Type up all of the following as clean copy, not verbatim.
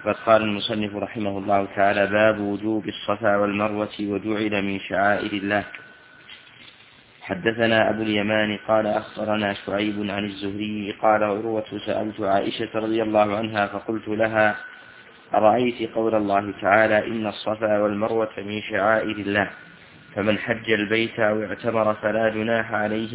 قد قال المصنف رحمه الله تعالى: باب وجوب الصفا والمروة وجعل من شعائر الله. حدثنا أبو اليمان قال أخبرنا شعيب عن الزهري قال: عروة سألت عائشة رضي الله عنها فقلت لها: أرأيت قول الله تعالى: إن الصفا والمروة من شعائر الله، فمن حج البيت أو اعتمر فلا جناح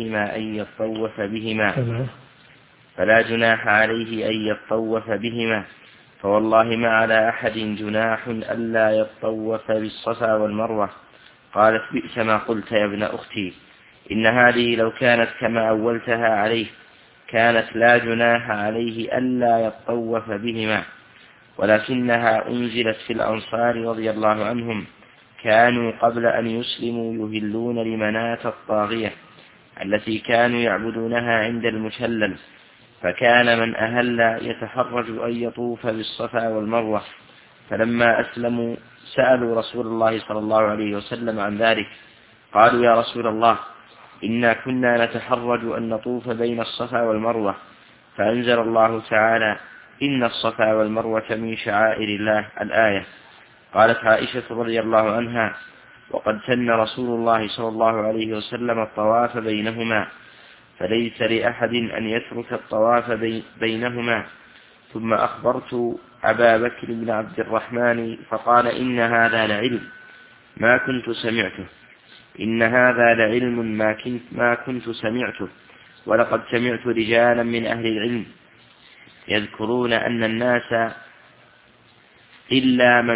عليه أن يطوف بهما، فوالله ما على أحد جناح ألا يطوف بالصفا والمروة. قالت: بئس ما قلت يا ابن أختي، إن هذه لو كانت كما أولتها عليه كانت لا جناح عليه ألا يطوف بهما، ولكنها أنزلت في الأنصار رضي الله عنهم، كانوا قبل أن يسلموا يهلون لمناة الطاغية التي كانوا يعبدونها عند المشلل، فكان من أهل يتحرج أن يطوف بالصفا والمروة، فلما أسلموا سألوا رسول الله صلى الله عليه وسلم عن ذلك، قالوا: يا رسول الله، إنا كنا نتحرج أن نطوف بين الصفا والمروة، فأنزل الله تعالى: إن الصفا والمروة من شعائر الله، الآية. قالت عائشة رضي الله عنها: وقد سن رسول الله صلى الله عليه وسلم الطواف بينهما، فليس لأحد أن يترك الطواف بينهما. ثم أخبرت أبا بكر بن عبد الرحمن فقال: إن هذا لعلم ما كنت سمعته، ولقد سمعت رجالا من أهل العلم يذكرون أن الناس إلا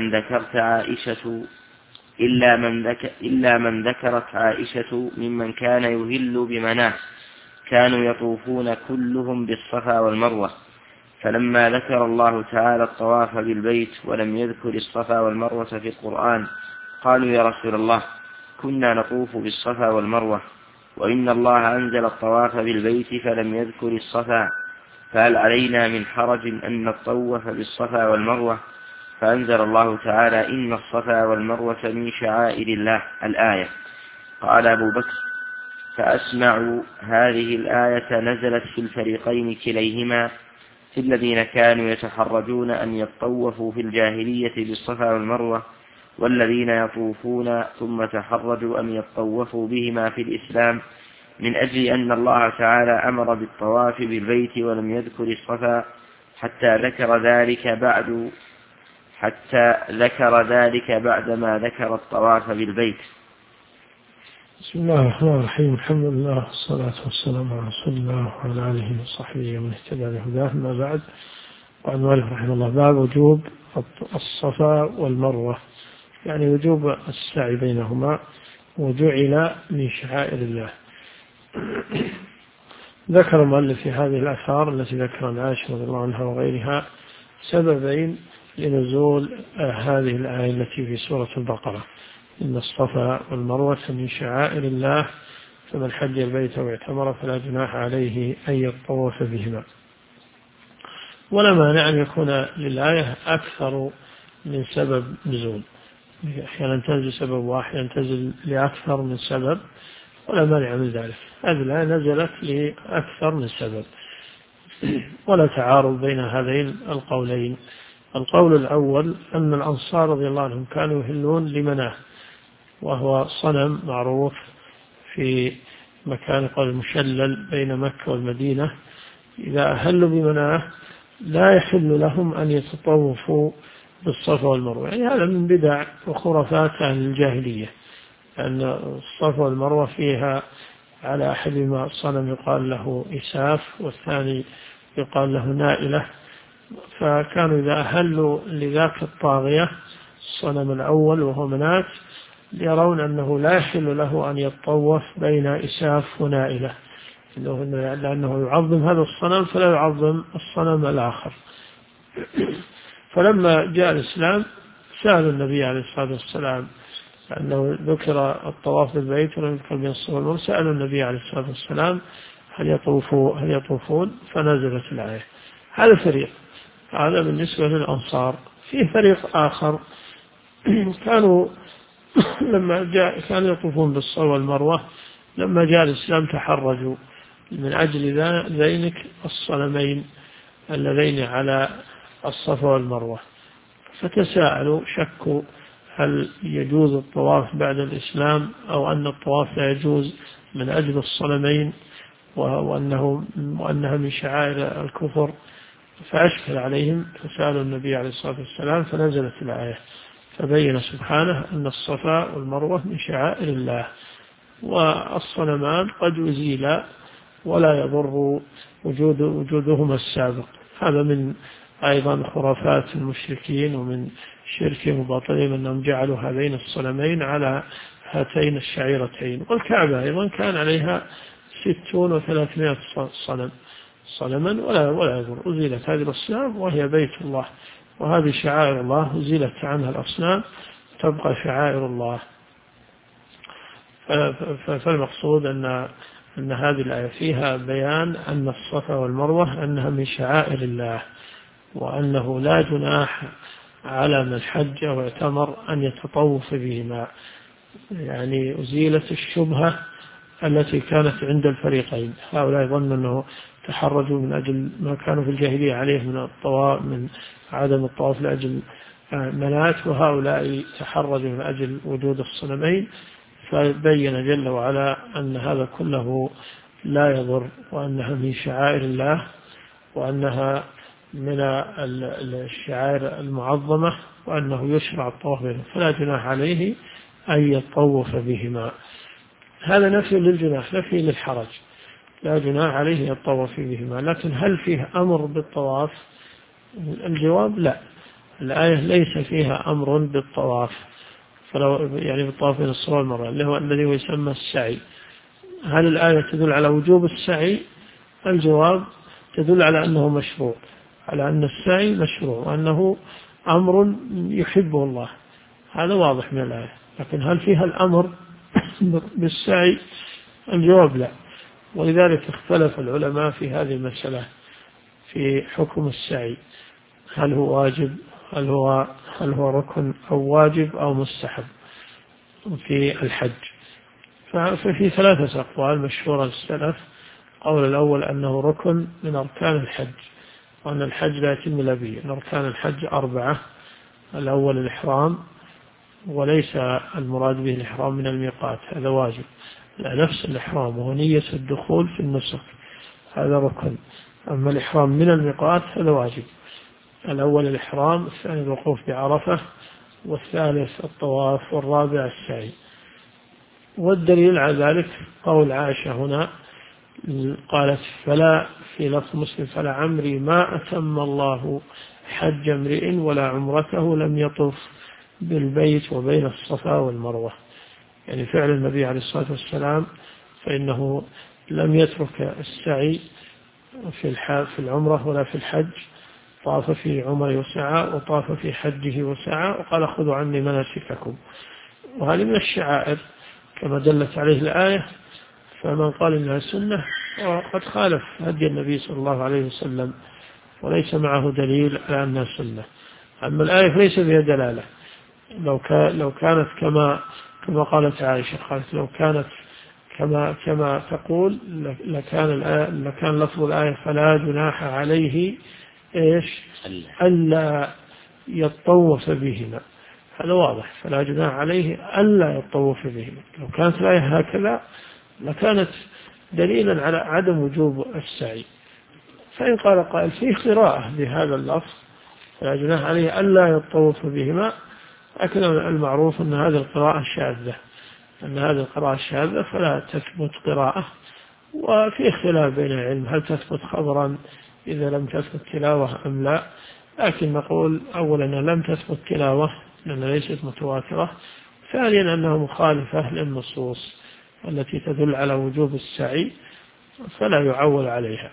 من ذكرت عائشة ممن كان يهل بمناه كانوا يطوفون كلهم بالصفا والمروة، فلما ذكر الله تعالى الطواف بالبيت ولم يذكر الصفا والمروة في القرآن قالوا: يا رسول الله، كنا نطوف بالصفا والمروة، وإن الله أنزل الطواف بالبيت فلم يذكر الصفا، فهل علينا من حرج أن نطوف بالصفا والمروة؟ فأنزل الله تعالى: إن الصفا والمروة من شعائر الله، الآية. قال أبو بكر: فأسمع هذه الآية نزلت في الفريقين كليهما، في الذين كانوا يتحرجون أن يطوفوا في الجاهلية بالصفا والمروة، والذين يطوفون ثم تحرجوا أن يطوفوا بهما في الإسلام، من أجل أن الله تعالى أمر بالطواف بالبيت ولم يذكر الصفا حتى ذكر ذلك بعدما ذكر الطواف بالبيت. بسم الله الرحمن الرحيم. الحمد لله والصلاة والسلام على رسول الله وعلى آله وصحبه ومن اهتدى بهداه، أما بعد. قال المؤلف رحمه الله: باب وجوب الصفا والمروة، يعني وجوب السعي بينهما، وجعل من شعائر الله. ذكر المؤلف في هذه الآثار التي ذكرها عائشة رضي الله عنها وغيرها سببين لنزول هذه الآية التي في سورة البقرة: إن الصفا والمروة من شعائر الله، فمن حج البيت واعتمر فلا جناح عليه أن يطوف بهما. ولا مانع أن يكون للآية أكثر من سبب نزول، أحيانا تنزل سبب واحد ينتزل لأكثر من سبب، ولا مانع من ذلك. هذه الآية نزلت لأكثر من سبب، ولا تعارض بين هذين القولين. القول الأول أن الأنصار رضي الله عنهم كانوا يهلون لمناه، وهو صنم معروف في مكان المشلل بين مكة والمدينة. إذا أهلوا بمناه لا يحل لهم أن يتطوفوا بالصفا والمروة، يعني هذا من بدع وخرافات عن الجاهلية، أن الصفا والمروة فيها على أحدهما صنم يقال له إساف والثاني يقال له نائلة، فكانوا إذا أهلوا لذاك الطاغية الصنم الأول وهو منات يرون أنه لا يحل له أن يتطوف بين إساف ونائلة، لأنه يعظم هذا الصنم فلا يعظم الصنم الآخر. فلما جاء الإسلام سألوا النبي عليه الصلاة والسلام، أنه ذكر الطواف بالبيت ولم يذكر بين الصفا والمروة، سألوا النبي عليه الصلاة والسلام هل يطوفون، فنزلت الآية. هذا فريق، هذا بالنسبة للأنصار. فيه فريق آخر كانوا كانوا يطوفون بالصفا والمروة، لما جاء الإسلام تحرجوا من أجل ذلك الصنمين اللذين على الصفا والمروة، فتساءلوا شكوا هل يجوز الطواف بعد الإسلام أو أن الطواف لا يجوز من أجل الصنمين وأنها من شعائر الكفر، فأشكل عليهم فسألوا النبي عليه الصلاة والسلام فنزلت الآية فبين سبحانه أن الصفا والمروة من شعائر الله، والصنمان قد أزيلا ولا يضر وجودهما السابق. هذا من أيضا خرافات المشركين ومن شركهم وباطلهم أنهم جعلوا هذين الصنمين على هاتين الشعيرتين. والكعبة أيضا كان عليها 60 و300 صنما ولا يضر، أزيلت هذه الأصنام وهي بيت الله، وهذه شعائر الله أزيلت عنها الأصنام تبقى شعائر الله. فالمقصود أن هذه الآية فيها بيان أن الصفا والمروة أنها من شعائر الله، وأنه لا جناح على من حج أو اعتمر أن يتطوف بهما، يعني أزيلت الشبهة التي كانت عند الفريقين. هؤلاء ظنوا أنه تحرجوا من أجل ما كانوا في الجاهلية عليه من عدم الطواف لأجل منات، وهؤلاء تحرجوا من أجل وجود الصنمين، فبين جل وعلا أن هذا كله لا يضر، وأنها من شعائر الله، وأنها من الشعائر المعظمة، وأنه يشرع الطواف بهما فلا جناح عليه أن يطوف بهما. هذا نفي للجناح، نفي للحرج، لا جناح عليه يطوف بهما. لكن هل فيه أمر بالطواف؟ الجواب لا، الآية ليس فيها أمر بالطواف، يعني بالطواف بين الصفا والمروة اللي هو الذي يسمى السعي. هل الآية تدل على وجوب السعي؟ الجواب تدل على أنه مشروع، على أن السعي مشروع وأنه أمر يحبه الله، هذا واضح من الآية. لكن هل فيها الأمر بالسعي؟ الجواب لا. ولذلك اختلف العلماء في هذه المسألة في حكم السعي، هل هو واجب، هل هو ركن أو واجب أو مستحب في الحج. ففي 3 أقوال مشهورة للسلف. القول الأول أنه ركن من أركان الحج، وأن الحج لا يتم إلا به. أن أركان الحج 4: الأول الإحرام، وليس المراد به الإحرام من الميقات، هذا واجب، لا، نفس الإحرام وهو نية الدخول في النسك، هذا ركن. أما الإحرام من الميقات هذا واجب. الأول الإحرام، الثاني الوقوف بعرفة، والثالث الطواف، والرابع السعي. والدليل على ذلك قول عائشة هنا قالت فلا في لفظ مسلم فلا عمري ما أتم الله حج امرئ ولا عمرته لم يطف بالبيت وبين الصفا والمروة، يعني فعل النبي عليه الصلاة والسلام، فإنه لم يترك السعي في العمرة ولا في الحج، طاف في عمره وسعى، وطاف في حجه وسعى، وقال خذوا عني مناسككم. وهذه من الشعائر كما دلت عليه الآية، فمن قال إنها سنة وقد خالف هدي النبي صلى الله عليه وسلم وليس معه دليل على أنها سنة. أما الآية ليس فيها دلالة، لو كانت كما قالت عائشة، قالت لو كانت كما تقول لكان لفظ الآية فلا جناح عليه ألا يطوف بهما، هذا واضح، فلا جناح عليه ألا يطوف بهما. لو كانت الآية هكذا لكانت دليلا على عدم وجوب السعي. فإن قال قائل فيه قراءة بهذا اللفظ فلا جناح عليه ألا يطوف بهما، لكن المعروف أن هذه القراءة شاذة، فلا تثبت قراءة. وفي اختلاف بين العلم هل تثبت خبرا إذا لم تثبت تلاوة أم لا، لكن نقول أولا أنها لم تثبت تلاوة لأنها ليست متواترة، ثانيا أنها مخالفة للنصوص التي تدل على وجوب السعي فلا يعول عليها.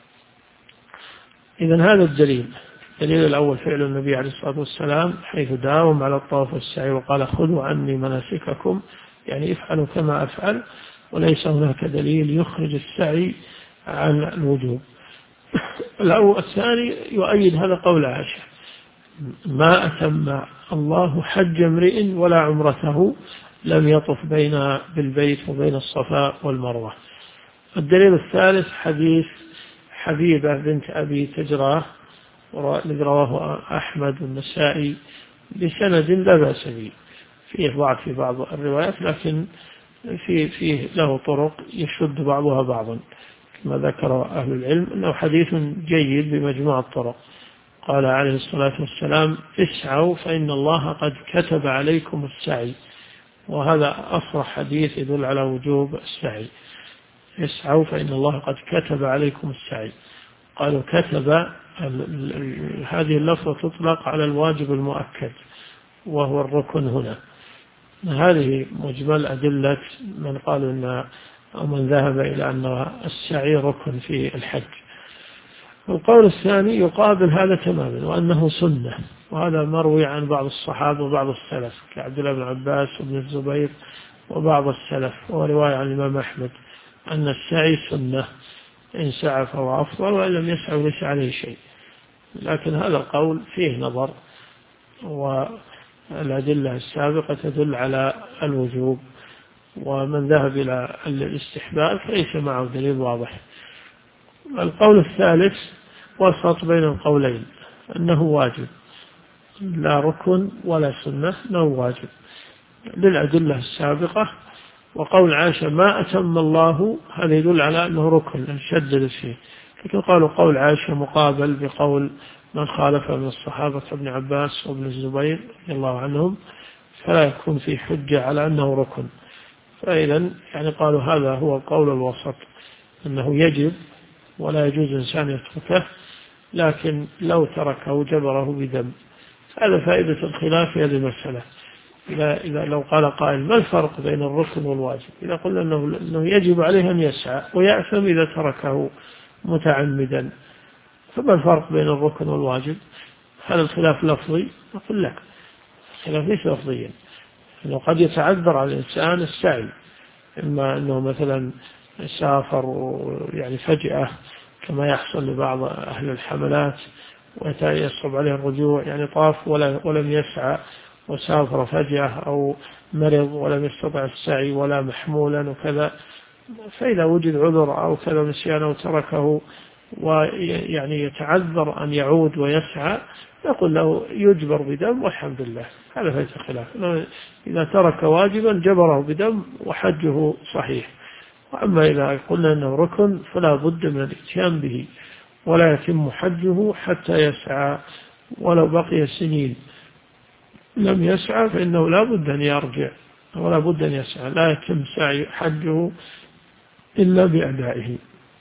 إذن هذا الدليل الأول فعل النبي عليه الصلاة والسلام حيث داوم على الطواف والسعي وقال خذوا عني مناسككم، يعني افعلوا كما أفعل، وليس هناك دليل يخرج السعي عن الوجوب. الثاني يؤيد هذا قول عائشة ما أتم الله حج امرئ ولا عمرته لم يطف بالبيت وبين الصفا والمروة. الدليل الثالث حديث حبيبة بنت أبي تجراه الذي رواه أحمد والنسائي بسند لا بأس به، فيه ضعف في بعض الروايات لكن فيه له طرق يشد بعضها بعضا، كما ذكر أهل العلم أنه حديث جيد بمجموع الطرق. قال عليه الصلاة والسلام: اسعوا فإن الله قد كتب عليكم السعي، وهذا أصرح حديث يدل على وجوب السعي. اسعوا فإن الله قد كتب عليكم السعي. قالوا كتب، هذه اللفظة تطلق على الواجب المؤكد وهو الركن هنا. هذه مجمل أدلة من قالوا أن أو من ذهب إلى أن السعي ركن في الحج. القول الثاني يقابل هذا تماما، وأنه سنة، وهذا مروي عن بعض الصحابة وبعض السلف كعبد الله بن عباس وابن الزبير وبعض السلف، ورواية عن الإمام أحمد أن السعي سنة، إن سعى فهو أفضل، وإن لم يسعى ليس عليه شيء. لكن هذا القول فيه نظر، والأدلة السابقة تدل على الوجوب، ومن ذهب إلى الاستحباب فليس معه دليل واضح. القول الثالث وسط بين القولين، أنه واجب، لا ركن ولا سنة، أنه واجب للأدلة السابقة. وقول عائشة ما أتم الله، هذا يدل على أنه ركن، نشدد فيه. لكن قالوا قول عائشة مقابل بقول من خالف من الصحابة ابن عباس وابن الزبير رضي الله عنهم، فلا يكون في حجة على أنه ركن. فإذا يعني قالوا هذا هو القول الوسط، أنه يجب ولا يجوز إنسان يتركه، لكن لو تركه جبره بدم. هذا فائدة الخلاف في هذه المسألة. إذا لو قال قائل ما الفرق بين الركن والواجب؟ إذا قلنا أنه يجب عليه أن يسعى ويأثم إذا تركه متعمدا، فما الفرق بين الركن والواجب؟ هل الخلاف لفظي؟ نقول لا، الخلاف ليس لفظيا، أنه قد يتعذر على الإنسان السعي، إما أنه مثلا سافر يعني فجأة كما يحصل لبعض أهل الحملات ويصعب عليه الرجوع، يعني طاف ولم يسعى وسافر فجأة، أو مرض ولم يستطع السعي ولا محمولا وكذا، فإذا وجد عذر أو كذا نسيان أو تركه ويعني يتعذر أن يعود ويسعى، يقول له يجبر بدم والحمد لله. هذا فائدة الخلاف، إذا ترك واجبا جبره بدم وحجه صحيح. وأما إذا قلنا أنه ركن فلا بد من الاتيان به، ولا يتم حجه حتى يسعى، ولو بقي سنين لم يسعى فإنه لا بد أن يرجع ولا بد أن يسعى، لا يتم سعي حجه إلا بأدائه.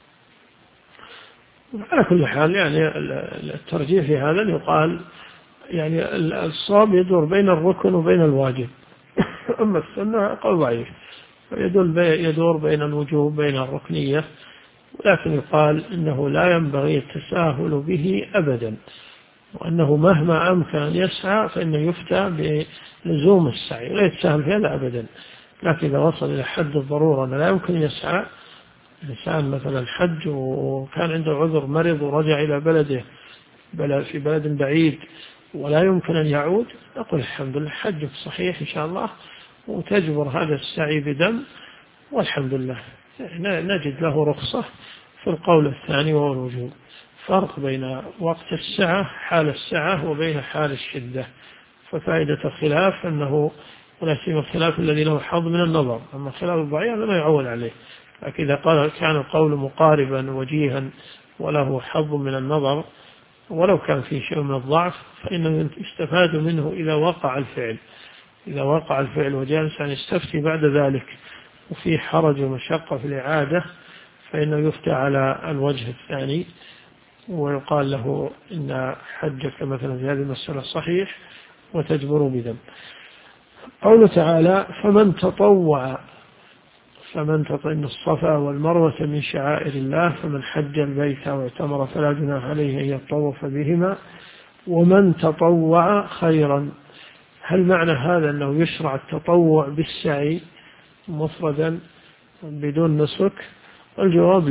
على كل حال يعني الترجيح في هذا يقال يعني الصواب يدور بين الركن وبين الواجب. أما السنة قول ضعيف، يدور بين الوجوب بين الركنية، ولكن يقال إنه لا ينبغي التساهل به أبدا، وأنه مهما أمكن أن يسعى فإنه يفتى بلزوم السعي، لا يتساهل في هذا أبدا. لكن إذا وصل إلى حد الضرورة أنه لا يمكن يسعى، الإنسان مثلا حج وكان عنده عذر مرض ورجع إلى بلده في بلد بعيد ولا يمكن أن يعود، نقول الحمد لله حجك صحيح إن شاء الله، وتجبر هذا السعي بدم والحمد لله. نجد له رخصة في القول الثاني وهو الوجوب. فرق بين وقت السعة حال السعة وبين حال الشدة. ففائدة الخلاف أنه ولا سيما الخلاف الذي له حظ من النظر، أما الخلاف الضعيف لا يعول عليه. لكن إذا كان القول مقاربا وجيها وله حظ من النظر ولو كان فيه شيء من الضعف، فإنه يستفاد منه إذا وقع الفعل. إذا وقع الفعل وجاء الإنسان يستفتي بعد ذلك وفي حرج ومشقة في الإعادة، فإنه يفتى على الوجه الثاني ويقال له إن حجك مثلا في هذه المسألة صحيح وتجبر بدم. قوله تعالى فمن تطوع إن الصفا والمروة من شعائر الله فمن حج البيت واعتمر فلا جناح عليه أن يطوف بهما ومن تطوع خيرا. هل معنى هذا أنه يشرع التطوع بالسعي مفردا بدون نسك؟ الجواب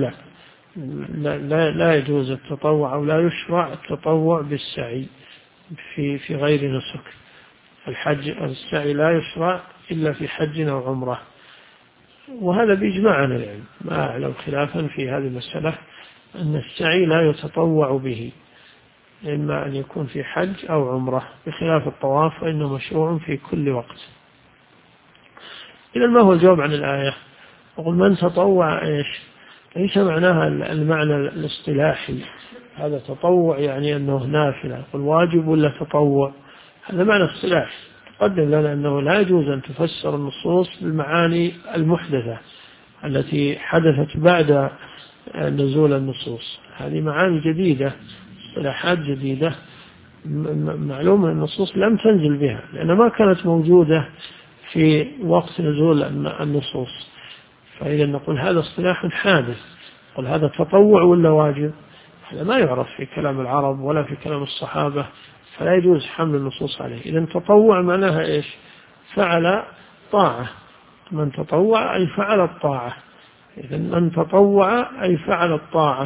لا يجوز التطوع أو لا يشرع التطوع بالسعي في غير نسك. السعي لا يشرع إلا في حج أو عمرة، وهذا بإجماع عن العلم، ما أعلم خلافا في هذه المسألة أن السعي لا يتطوع به، إما أن يكون في حج أو عمرة، بخلاف الطواف فإنه مشروع في كل وقت. إذا ما هو الجواب عن الآية؟ وقل من تطوع إيش؟ ليس معناها المعنى الاصطلاحي هذا تطوع يعني أنه نافلة، قل واجب ولا تطوع، هذا معنى اصطلاحي. تقدم لنا أنه لا يجوز أن تفسر النصوص بالمعاني المحدثة التي حدثت بعد نزول النصوص، هذه معاني جديدة، اصطلاحات جديدة، معلوم أن النصوص لم تنزل بها لأنها ما كانت موجودة في وقت نزول النصوص. فإذا نقول هذا اصطلاح حادث، قل هذا تطوع ولا واجب، هذا ما يعرف في كلام العرب ولا في كلام الصحابة، فلا يجوز حمل النصوص عليه. إذا تطوع معناها إيش؟ فعل طاعة، من تطوع أي فعل الطاعة. إذا من تطوع أي فعل الطاعة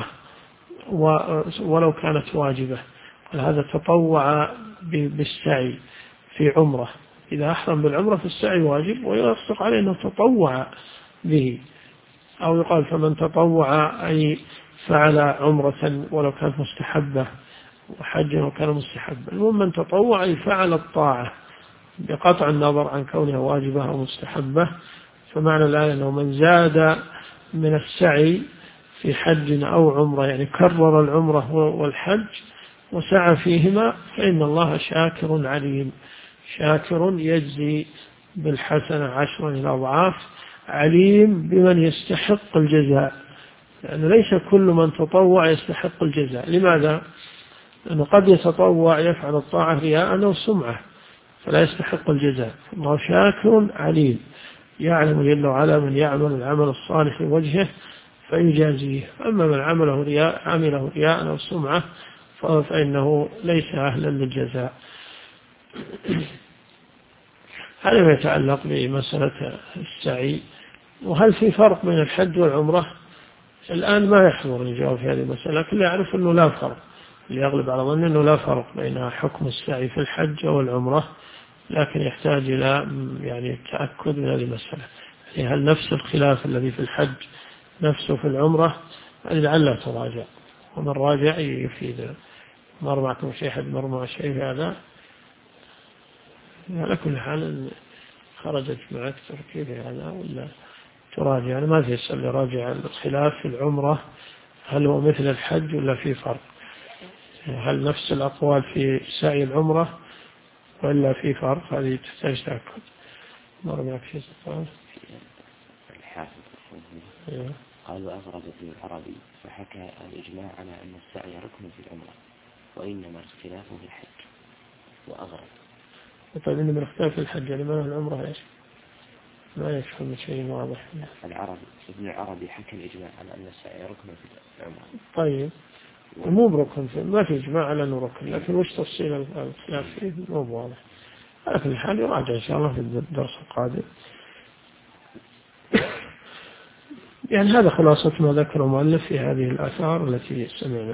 ولو كانت واجبة. هذا تطوع بالسعي في عمره، إذا أحرم بالعمرة فالسعي واجب ويصدق عليه أنه تطوع به. أو يقال فمن تطوع أي فعل عمرة ولو كانت مستحبة وحجا وكان مستحبا. المهم من تطوع أي فعل الطاعة بقطع النظر عن كونها واجبة أو مستحبة. فمعنى الآية أنه من زاد من السعي في حج أو عمرة، يعني كرر العمرة والحج وسعى فيهما، فإن الله شاكر عليم، شاكر يجزي بالحسنة 10 إلى أضعاف، عليم بمن يستحق الجزاء، لأن ليس كل من تطوع يستحق الجزاء. لماذا؟ لأنه قد يتطوع يفعل الطاعة رياء أو سمعة فلا يستحق الجزاء. الله شاكر عليم، يعلم جل وعلا من يعمل العمل الصالح لوجهه فيجازيه، أما من عمله رياء أو سمعة فإنه ليس أهلا للجزاء. هذا ما يتعلق بمسألة السعي. وهل في فرق بين الحج والعمرة؟ الآن ما يحضر الجواب في هذه المسألة، لكن يعرف أنه لا فرق، اللي يغلب على ظن أنه لا فرق بين حكم السعي في الحج والعمرة، لكن يحتاج إلى يعني التأكد من هذه المسألة، يعني هل نفس الخلاف الذي في الحج نفسه في العمرة؟ لعله تراجع، ومن راجع يفيد. مر معكم شيء، حد مر مع شيء في هذا؟ على كل حال خرجت معك تركيب هذا ولا تراجع، يعني ما في يسأل راجع الخلاف في العمرة هل هو مثل الحج ولا في فرق، هل نفس الأقوال في سعي العمرة ولا في فرق، هذه تحتاج تأكد. مر معك شيء سؤال؟ الحافظ قال وأغرب ابن العربي فحكى الإجماع على أن السعي ركن في العمرة وإنما الاختلاف في الحج. وأغرب طيب إنما الاختلاف في الحج يعني ما العمرة إيش؟ ما يفهم شيء واضح. ابن العربي حكى الإجماع على أن السعي ركن في العمرة. طيب مو بركن، ما في إجماع على أنه ركن، لكن وش تفصيل الخلاف فيه مو واضح. على كل حال يراجع إن شاء الله في الدرس القادم. يعني هذا خلاصة ما ذكر المؤلف في هذه الآثار التي سمعنا.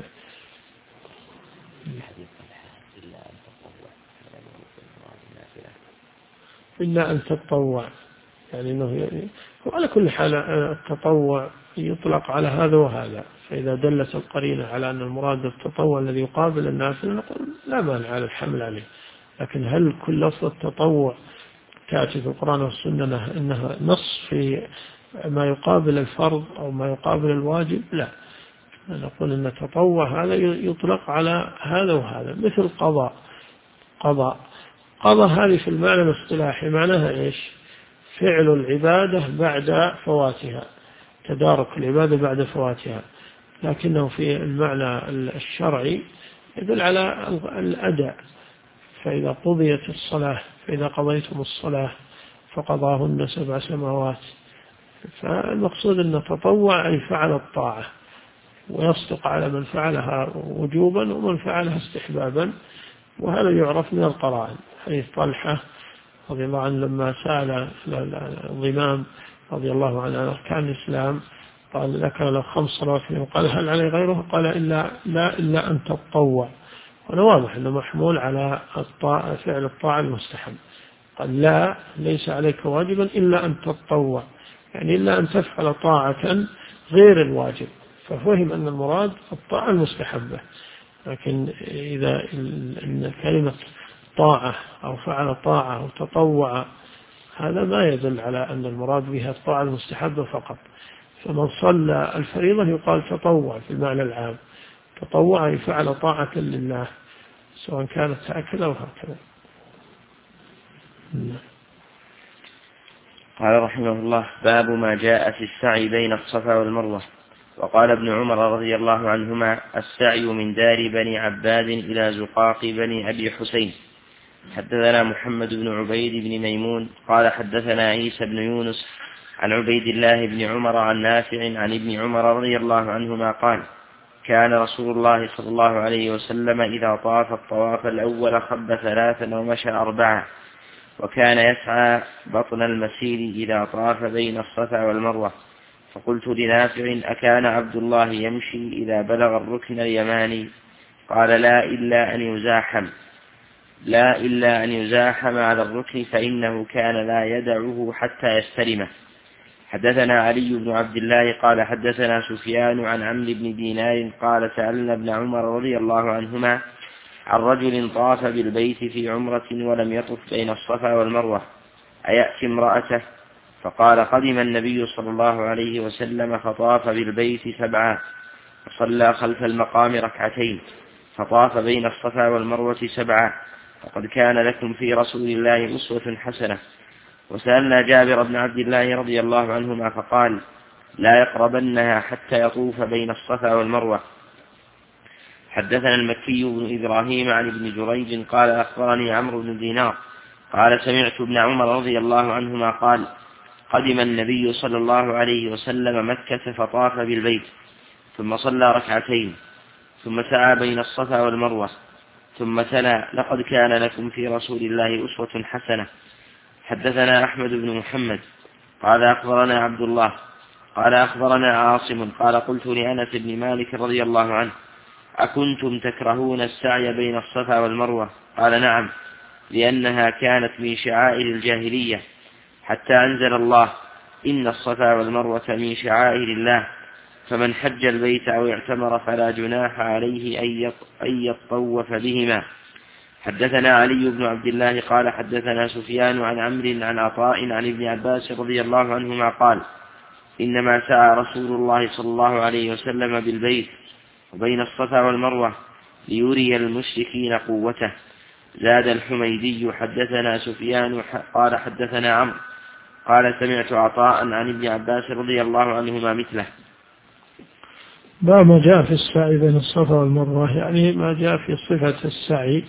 إلا أن تتطوع، يعني أنه وعلى كل حال التطوع يطلق على هذا وهذا، فإذا دلت القرينة على أن المراد التطوع الذي يقابل النافلة نقول لا مانع على الحمل عليه. لكن هل كل لفظ التطوع تأتي في القرآن والسنة إنها نص في ما يقابل الفرض أو ما يقابل الواجب؟ لا، نقول أن التطوع هذا يطلق على هذا وهذا، مثل قضاء هذه في المعنى الاصطلاحي معناها إيش؟ فعل العبادة بعد فواتها، تدارك العبادة بعد فواتها، لكنه في المعنى الشرعي يدل على الأداء. فإذا قضيت الصلاة، فإذا قضيتم الصلاة فقضاهن 7 سماوات، فالمقصود أن تطوع أي فعل الطاعة، ويصدق على من فعلها وجوبا ومن فعلها استحبابا، وهذا يعرف من القرائن. حديث طلحة رضي الله عنه لما سأل الضمام رضي الله عنه عن أركان الإسلام قال ذكر له 5 صلوات قال هل علي غيره؟ قال إلا أن تتطوع. وأنا واضح أنه محمول على فعل الطاعة المستحب. قال لا، ليس عليك واجبا إلا أن تتطوع، يعني إلا أن تفعل طاعة غير الواجب، ففهم أن المراد الطاعة المستحبة. لكن إذا إن كلمة طاعة أو فعل طاعة أو تطوع هذا ما يدل على أن المراد بها الطاعة المستحبة فقط. فمن صلى الفريضة يقال تطوع في المعنى العام، تطوع أي فعل طاعة لله سواء كانت هكذا أو هكذا. قال رحمه الله: باب ما جاء في السعي بين الصفا والمروة. وقال ابن عمر رضي الله عنهما: السعي من دار بني عباد إلى زقاق بني أبي حسين. حدثنا محمد بن عبيد بن ميمون قال حدثنا عيسى بن يونس عن عبيد الله بن عمر عن نافع عن ابن عمر رضي الله عنهما قال: كان رسول الله صلى الله عليه وسلم إذا طاف الطواف الأول خب 3 ومشى 4، وكان يسعى بطن المسير إذا طاف بين الصفا والمروة. فقلت لنافع: أكان عبد الله يمشي إذا بلغ الركن اليماني؟ قال: لا إلا أن يزاحم على الركن، فإنه كان لا يدعه حتى يستلمه. حدثنا علي بن عبد الله قال حدثنا سفيان عن عمرو بن دينار قال: سألنا ابن عمر رضي الله عنهما عن رجل طاف بالبيت في عمرة ولم يطف بين الصفا والمروة أيأتي امرأته؟ فقال: قدم النبي صلى الله عليه وسلم فطاف بالبيت 7 وصلى خلف المقام 2 فطاف بين الصفا والمروة 7. فقد كان لكم في رسول الله أسوة حسنة. وسألنا جابر بن عبد الله رضي الله عنهما فقال: لا يقربنها حتى يطوف بين الصفا والمروة. حدثنا المكي بن إبراهيم عن ابن جريج قال أخبرني عمرو بن دينار قال: سمعت ابن عمر رضي الله عنهما قال: قدم النبي صلى الله عليه وسلم مكة فطاف بالبيت ثم صلى 2 ثم سعى بين الصفا والمروة ثم تلا: لقد كان لكم في رسول الله أسوة حسنة. حدثنا أحمد بن محمد قال أخبرنا عبد الله قال أخبرنا عاصم قال: قلت لأنس بن مالك رضي الله عنه: أكنتم تكرهون السعي بين الصفا والمروة؟ قال: نعم، لأنها كانت من شعائر الجاهلية، حتى أنزل الله: إن الصفا والمروة من شعائر الله، فمن حج البيت أو اعتمر فلا جناح عليه أن يطوف بهما. حدثنا علي بن عبد الله قال حدثنا سفيان عن عمرو عن عطاء عن ابن عباس رضي الله عنهما قال: إنما سعى رسول الله صلى الله عليه وسلم بالبيت وبين الصفا والمروة ليري المشركين قوته. زاد الحميدي: حدثنا سفيان قال حدثنا عمرو قال: سمعت عطاء عن ابن عباس رضي الله عنهما مثله. باب ما جاء في السعي بين الصفا والمروة، يعني ما جاء في صفة السعي.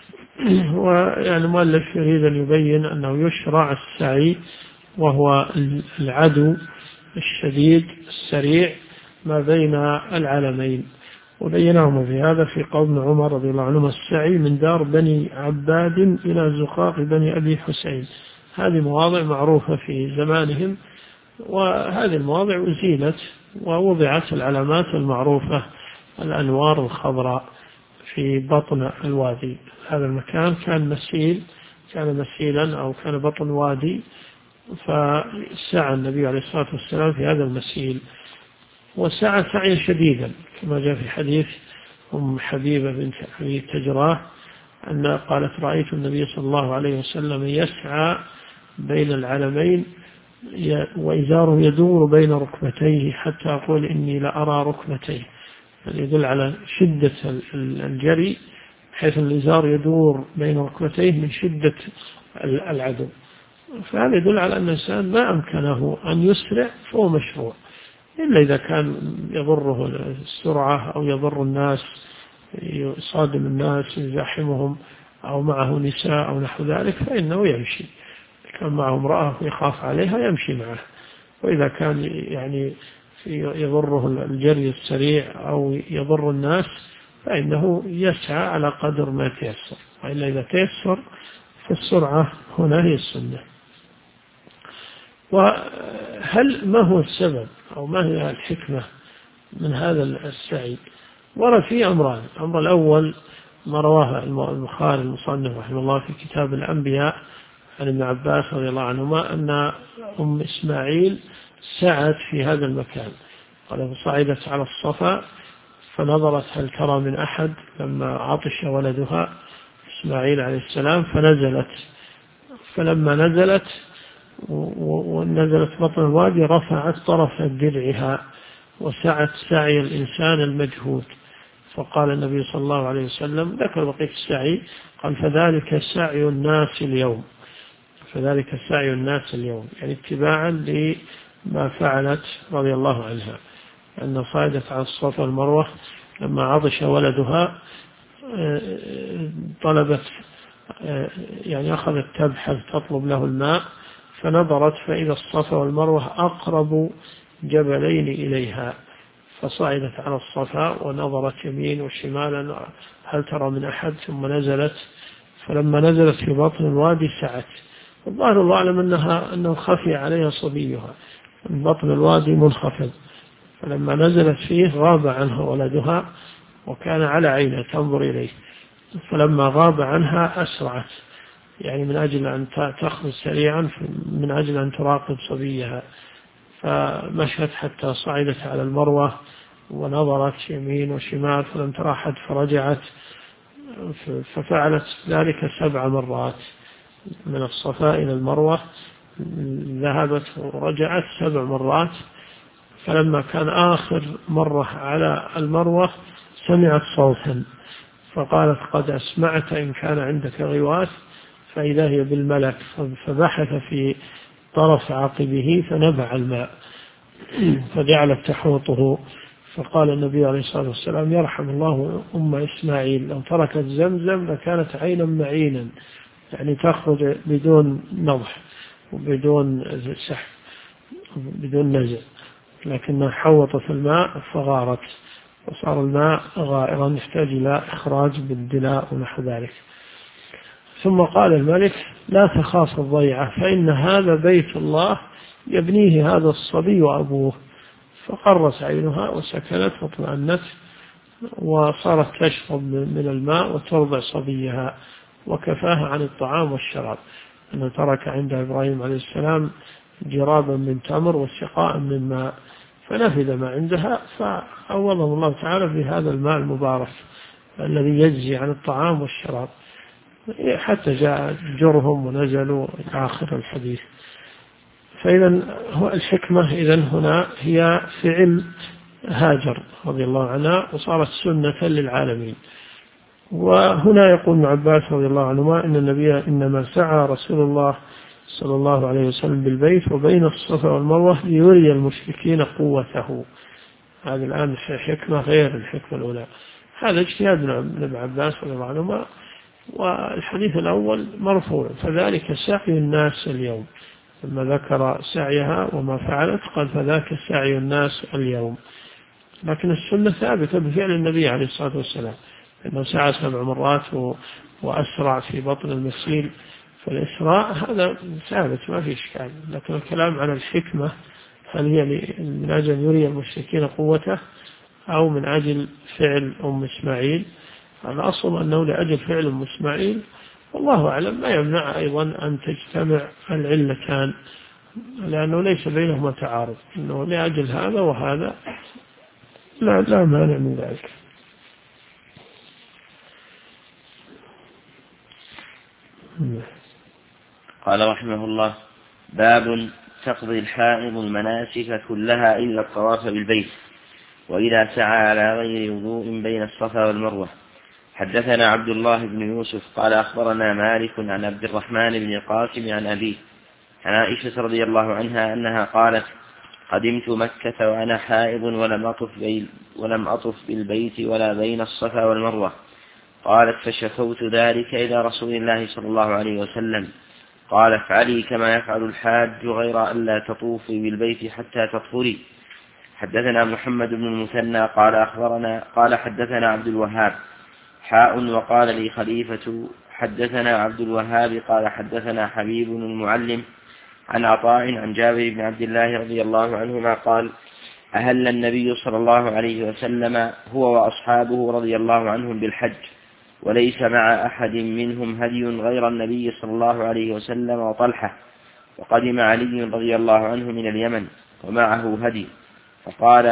ويعني المؤلف يريد أن يبين أنه يشرع السعي وهو العدو الشديد السريع ما بين العلمين، وبيناهم في هذا في قول ابن عمر رضي الله عنهما: السعي من دار بني عباد إلى زقاق بني أبي حسين. هذه مواضع معروفة في زمانهم، وهذه المواضع أزيلت ووضعت العلامات المعروفة، الأنوار الخضراء في بطن الوادي. هذا المكان كان مسيلا أو كان بطن وادي، فسعى النبي عليه الصلاة والسلام في هذا المسيل، وسعى سعيا شديدا كما جاء في حديث أم حبيبة بنت أبي تجراه أن قالت: رأيت النبي صلى الله عليه وسلم يسعى بين العلمين وإزاره يدور بين ركبتيه حتى أقول إني لأرى ركبتيه، يعني يدل على شدة الجري حيث الإزار يدور بين ركبتيه من شدة العدو. فهذا يدل على أن الإنسان ما أمكنه أن يسرع فهو مشروع، إلا إذا كان يضره السرعة أو يضر الناس، يصادم الناس يزاحمهم، أو معه نساء أو نحو ذلك، فإنه يمشي. كان معه امرأة يخاف عليها يمشي معه. وإذا كان يعني يضره الجري السريع أو يضر الناس فإنه يسعى على قدر ما تيسر، وإلا إذا تيسر فالسرعة هنا هي السنة. وهل ما هو السبب أو ما هي الحكمة من هذا السعي؟ ورد فيه أمران. الأمر الأول ما رواه البخاري المصنف رحمه الله في كتاب الأنبياء عن ابن عباس رضي الله عنهما أن أم إسماعيل سعت في هذا المكان، قال: فصعدت على الصفا فنظرت هل ترى من أحد لما عطش ولدها إسماعيل عليه السلام، فنزلت. فلما نزلت ونزلت بطن الوادي رفعت طرف درعها وسعت سعي الإنسان المجهود. فقال النبي صلى الله عليه وسلم، ذكر بقية السعي، قال فذلك سعي الناس اليوم، فذلك سعي الناس اليوم، يعني اتباعا لما فعلت رضي الله عنها، أن صعدت على الصفا والمروة لما عطش ولدها طلبت، يعني أخذت تبحث تطلب له الماء، فنظرت فإذا الصفا والمروة أقرب جبلين إليها، فصعدت على الصفا ونظرت يمين وشمالا هل ترى من أحد، ثم نزلت. فلما نزلت في بطن الوادي سعت. الظاهر الله أعلم أنه خفي عليها صبيها، بطن الوادي منخفض، فلما نزلت فيه غاب عنها ولدها وكان على عينها تنظر إليه، فلما غاب عنها أسرعت، يعني من أجل أن تخرج سريعا، من أجل أن تراقب صبيها، فمشت حتى صعدت على المروة ونظرت يمين وشمال فلم ترى أحد، فرجعت ففعلت ذلك 7 مرات من الصفا إلى المروة، ذهبت ورجعت 7 مرات. فلما كان آخر مرة على المروة سمعت صوتا، فقالت قد أسمعت إن كان عندك غواث، فإذا هي بالملك، فبحث في طرف عقبه فنبع الماء فجعلت تحوطه. فقال النبي عليه الصلاة والسلام يرحم الله أم إسماعيل، لو تركت زمزم لكانت عينا معينا، يعني تخرج بدون نضح وبدون سحب بدون نزع، لكنها حوطت الماء فغارت وصار الماء غائرا يحتاج إلى إخراج بالدلاء ونحو ذلك. ثم قال الملك لا تخاف الضيعة، فإن هذا بيت الله يبنيه هذا الصبي وأبوه. فقرت عينها وسكنت واطمأنت وصارت تشرب من الماء وترضع صبيها وكفاها عن الطعام والشراب، أنه ترك عند إبراهيم عليه السلام جرابا من تمر وسقاء من ماء، فنفذ ما عندها، فعوضهم الله تعالى في هذا الماء المبارك الذي يجزي عن الطعام والشراب، حتى جاء جرهم ونزلوا إلى آخر الحديث. فإذا هو الحكمة إذن هنا هي فعل هاجر رضي الله عنها، وصارت سنة للعالمين. وهنا يقول ابن عباس رضي الله عنهما إن النبي إنما سعى رسول الله صلى الله عليه وسلم بالبيت وبين الصفا والمروة ليري المشركين قوته. هذه الآن حكمة غير الحكمة الأولى، هذا اجتهاد من ابن عباس رضي الله عنهما. والحديث الأول مرفوع، فذلك سعي الناس اليوم، لما ذكر سعيها وما فعلت قال فذاك سعي الناس اليوم. لكن السنة ثابتة بفعل النبي عليه الصلاة والسلام، أنه سعى 7 مرات وأسرع في بطن المسيل، فالإسراء هذا ثابت ما في إشكال. لكن الكلام على الحكمة، هل هي من أجل يري المشركين قوته أو من أجل فعل أم إسماعيل؟ الأصل أنه لأجل فعل أم إسماعيل، والله أعلم. ما يمنع أيضا أن تجتمع العلتان، لأنه ليس بينهما تعارض، أنه لأجل هذا وهذا لا مانع من ذلك. قال رحمه الله باب تقضي الحائض المناسك كلها إلا الطواف بالبيت وإذا سعى على غير وضوء بين الصفا والمروة. حدثنا عبد الله بن يوسف قال أخبرنا مالك عن عبد الرحمن بن القاسم عن أبيه عن عائشة رضي الله عنها أنها قالت قدمت مكة وأنا حائض ولم أطف بالبيت ولا بين الصفا والمروة. قالت فشكوت ذلك إلى رسول الله صلى الله عليه وسلم قال افعلي كما يفعل الحاج غير أن لا تطوفي بالبيت حتى تطهري. حدثنا محمد بن المثنى قال حدثنا عبد الوهاب وقال لي خليفة حدثنا عبد الوهاب قال حدثنا حبيب المعلم عن عطاء عن جابر بن عبد الله رضي الله عنهما قال أهل النبي صلى الله عليه وسلم هو وأصحابه رضي الله عنهم بالحج وليس مع أحد منهم هدي غير النبي صلى الله عليه وسلم وطلحة، وقدم علي رضي الله عنه من اليمن ومعه هدي، فقال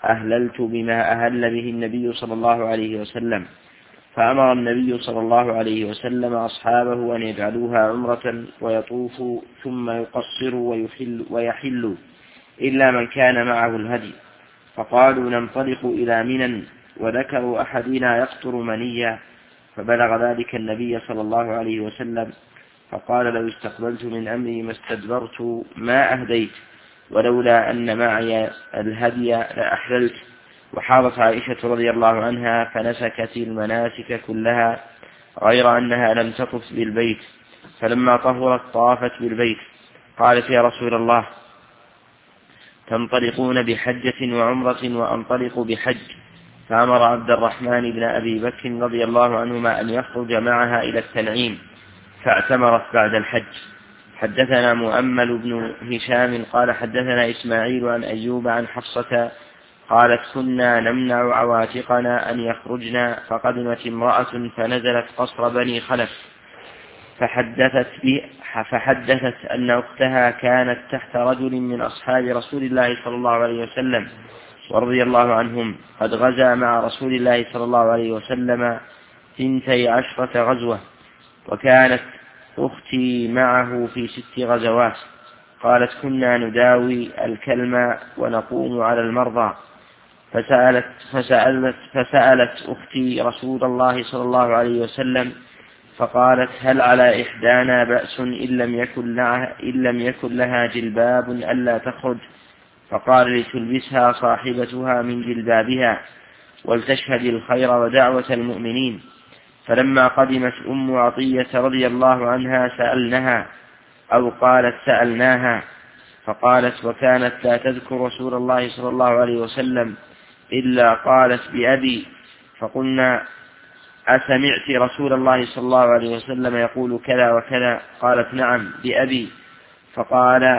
أهللت بما أهل به النبي صلى الله عليه وسلم. فأمر النبي صلى الله عليه وسلم أصحابه أن يجعلوها عمرة ويطوفوا ثم يقصروا ويحلوا إلا من كان معه الهدي. فقالوا ننطلق إلى منى، وذكروا أحدنا يقطر منيا، فبلغ ذلك النبي صلى الله عليه وسلم فقال لو استقبلت من أمري ما استدبرت ما أهديت، ولولا أن معي الهدي لأحللت. وحاضت عائشة رضي الله عنها فنسكت المناسك كلها غير أنها لم تطف بالبيت، فلما طهرت طافت بالبيت. قالت يا رسول الله تنطلقون بحجة وعمرة وأنطلق بحج؟ فأمر عبد الرحمن بن أبي بكر رضي الله عنهما أن يخرج معها إلى التنعيم، فاعتمرت بعد الحج. حدثنا مؤمل بن هشام قال حدثنا إسماعيل عن أيوب عن حفصة قالت كنا نمنع عواتقنا أن يخرجنا، فقدمت امرأة فنزلت قصر بني خلف فحدثت أن أختها كانت تحت رجل من أصحاب رسول الله صلى الله عليه وسلم ورضي الله عنهم قد غزا مع رسول الله صلى الله عليه وسلم 12 غزوة، وكانت أختي معه في 6 غزوات. قالت كنا نداوي الكلمة ونقوم على المرضى، فسألت أختي رسول الله صلى الله عليه وسلم فقالت هل على إحدانا بأس إن لم يكن لها جلباب ألا تخرج؟ فقال لتلبسها صاحبتها من جلبابها ولتشهد الخير ودعوة المؤمنين. فلما قدمت أم عطية رضي الله عنها سألنها أو قالت سألناها، فقالت وكانت لا تذكر رسول الله صلى الله عليه وسلم إلا قالت بأبي. فقلنا أسمعت رسول الله صلى الله عليه وسلم يقول كذا وكذا؟ قالت نعم بأبي. فقال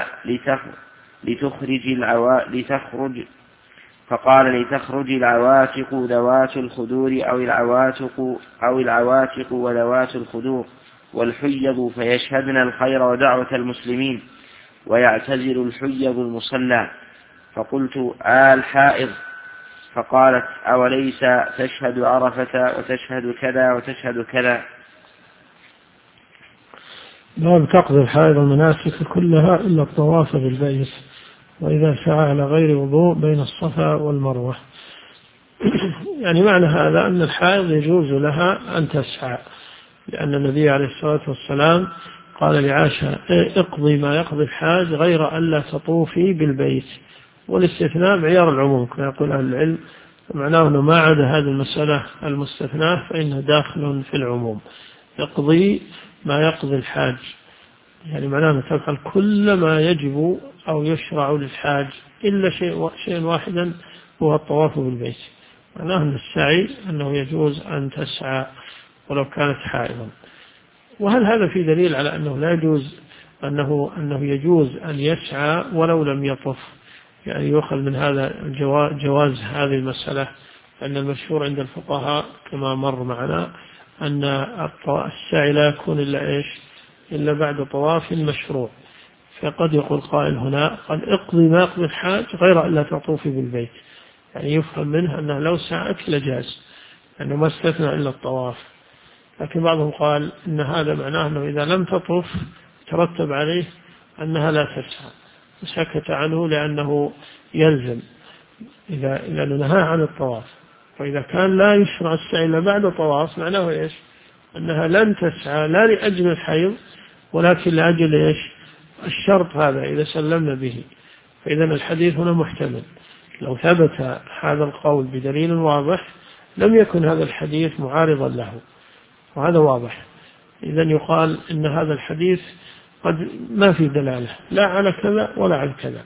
لتخرج العواتق ذوات الخدور أو العواتق وذوات الخدور والحيض فيشهدن الخير ودعوة المسلمين ويعتزل الحيض المصلى. فقلت الحائض؟ فقالت أوليس تشهد عرفة وتشهد كذا وتشهد كذا؟ باب تقضي الحائض المناسك كلها إلا الطواف بالبيت، وإذا سعى على غير وضوء بين الصفا والمروة. يعني معنى هذا أن الحائض يجوز لها أن تسعى، لأن النبي عليه الصلاة والسلام قال لعائشة اقضي ما يقضي الحاج غير ألا تطوفي بالبيت، والاستثناء معيار العموم كما يقول أهل العلم، معناه أنه ما عدا هذه المسألة المستثناة فإنه داخل في العموم. يقضي ما يقضي الحاج، يعني معناه أنه تفعل كل ما يجب أو يشرع للحاج إلا شيء واحدا هو الطواف بالبيت. معناه أن السعي أنه يجوز أن تسعى ولو كانت حائضا. وهل هذا في دليل على أنه لا يجوز أنه يجوز أن يسعى ولو لم يطف؟ يعني يؤخذ من هذا جواز هذه المسألة، أن المشهور عند الفقهاء كما مر معنا أن السعي لا يكون إلا بعد طواف مشروع. فقد يقول قائل هنا قد اقضي ما يقضي الحاج غير ألا تطوفي بالبيت، يعني يفهم منه أنه لو سعت لجاز، أنه ما استثنى إلا الطواف. لكن بعضهم قال إن هذا معناه أنه إذا لم تطف ترتب عليه أنها لا تسعى، وسكت عنه لأنه يلزم إذا نهى عن الطواف. وإذا كان لا يشرع السعي إلا بعد طواف معناه أنها لن تسعى لا لأجل الحيض ولكن لأجل الشرط هذا إذا سلمنا به. فإذا الحديث هنا محتمل، لو ثبت هذا القول بدليل واضح لم يكن هذا الحديث معارضا له، وهذا واضح. إذا يقال إن هذا الحديث قد ما في دلالة لا على كذا ولا على كذا،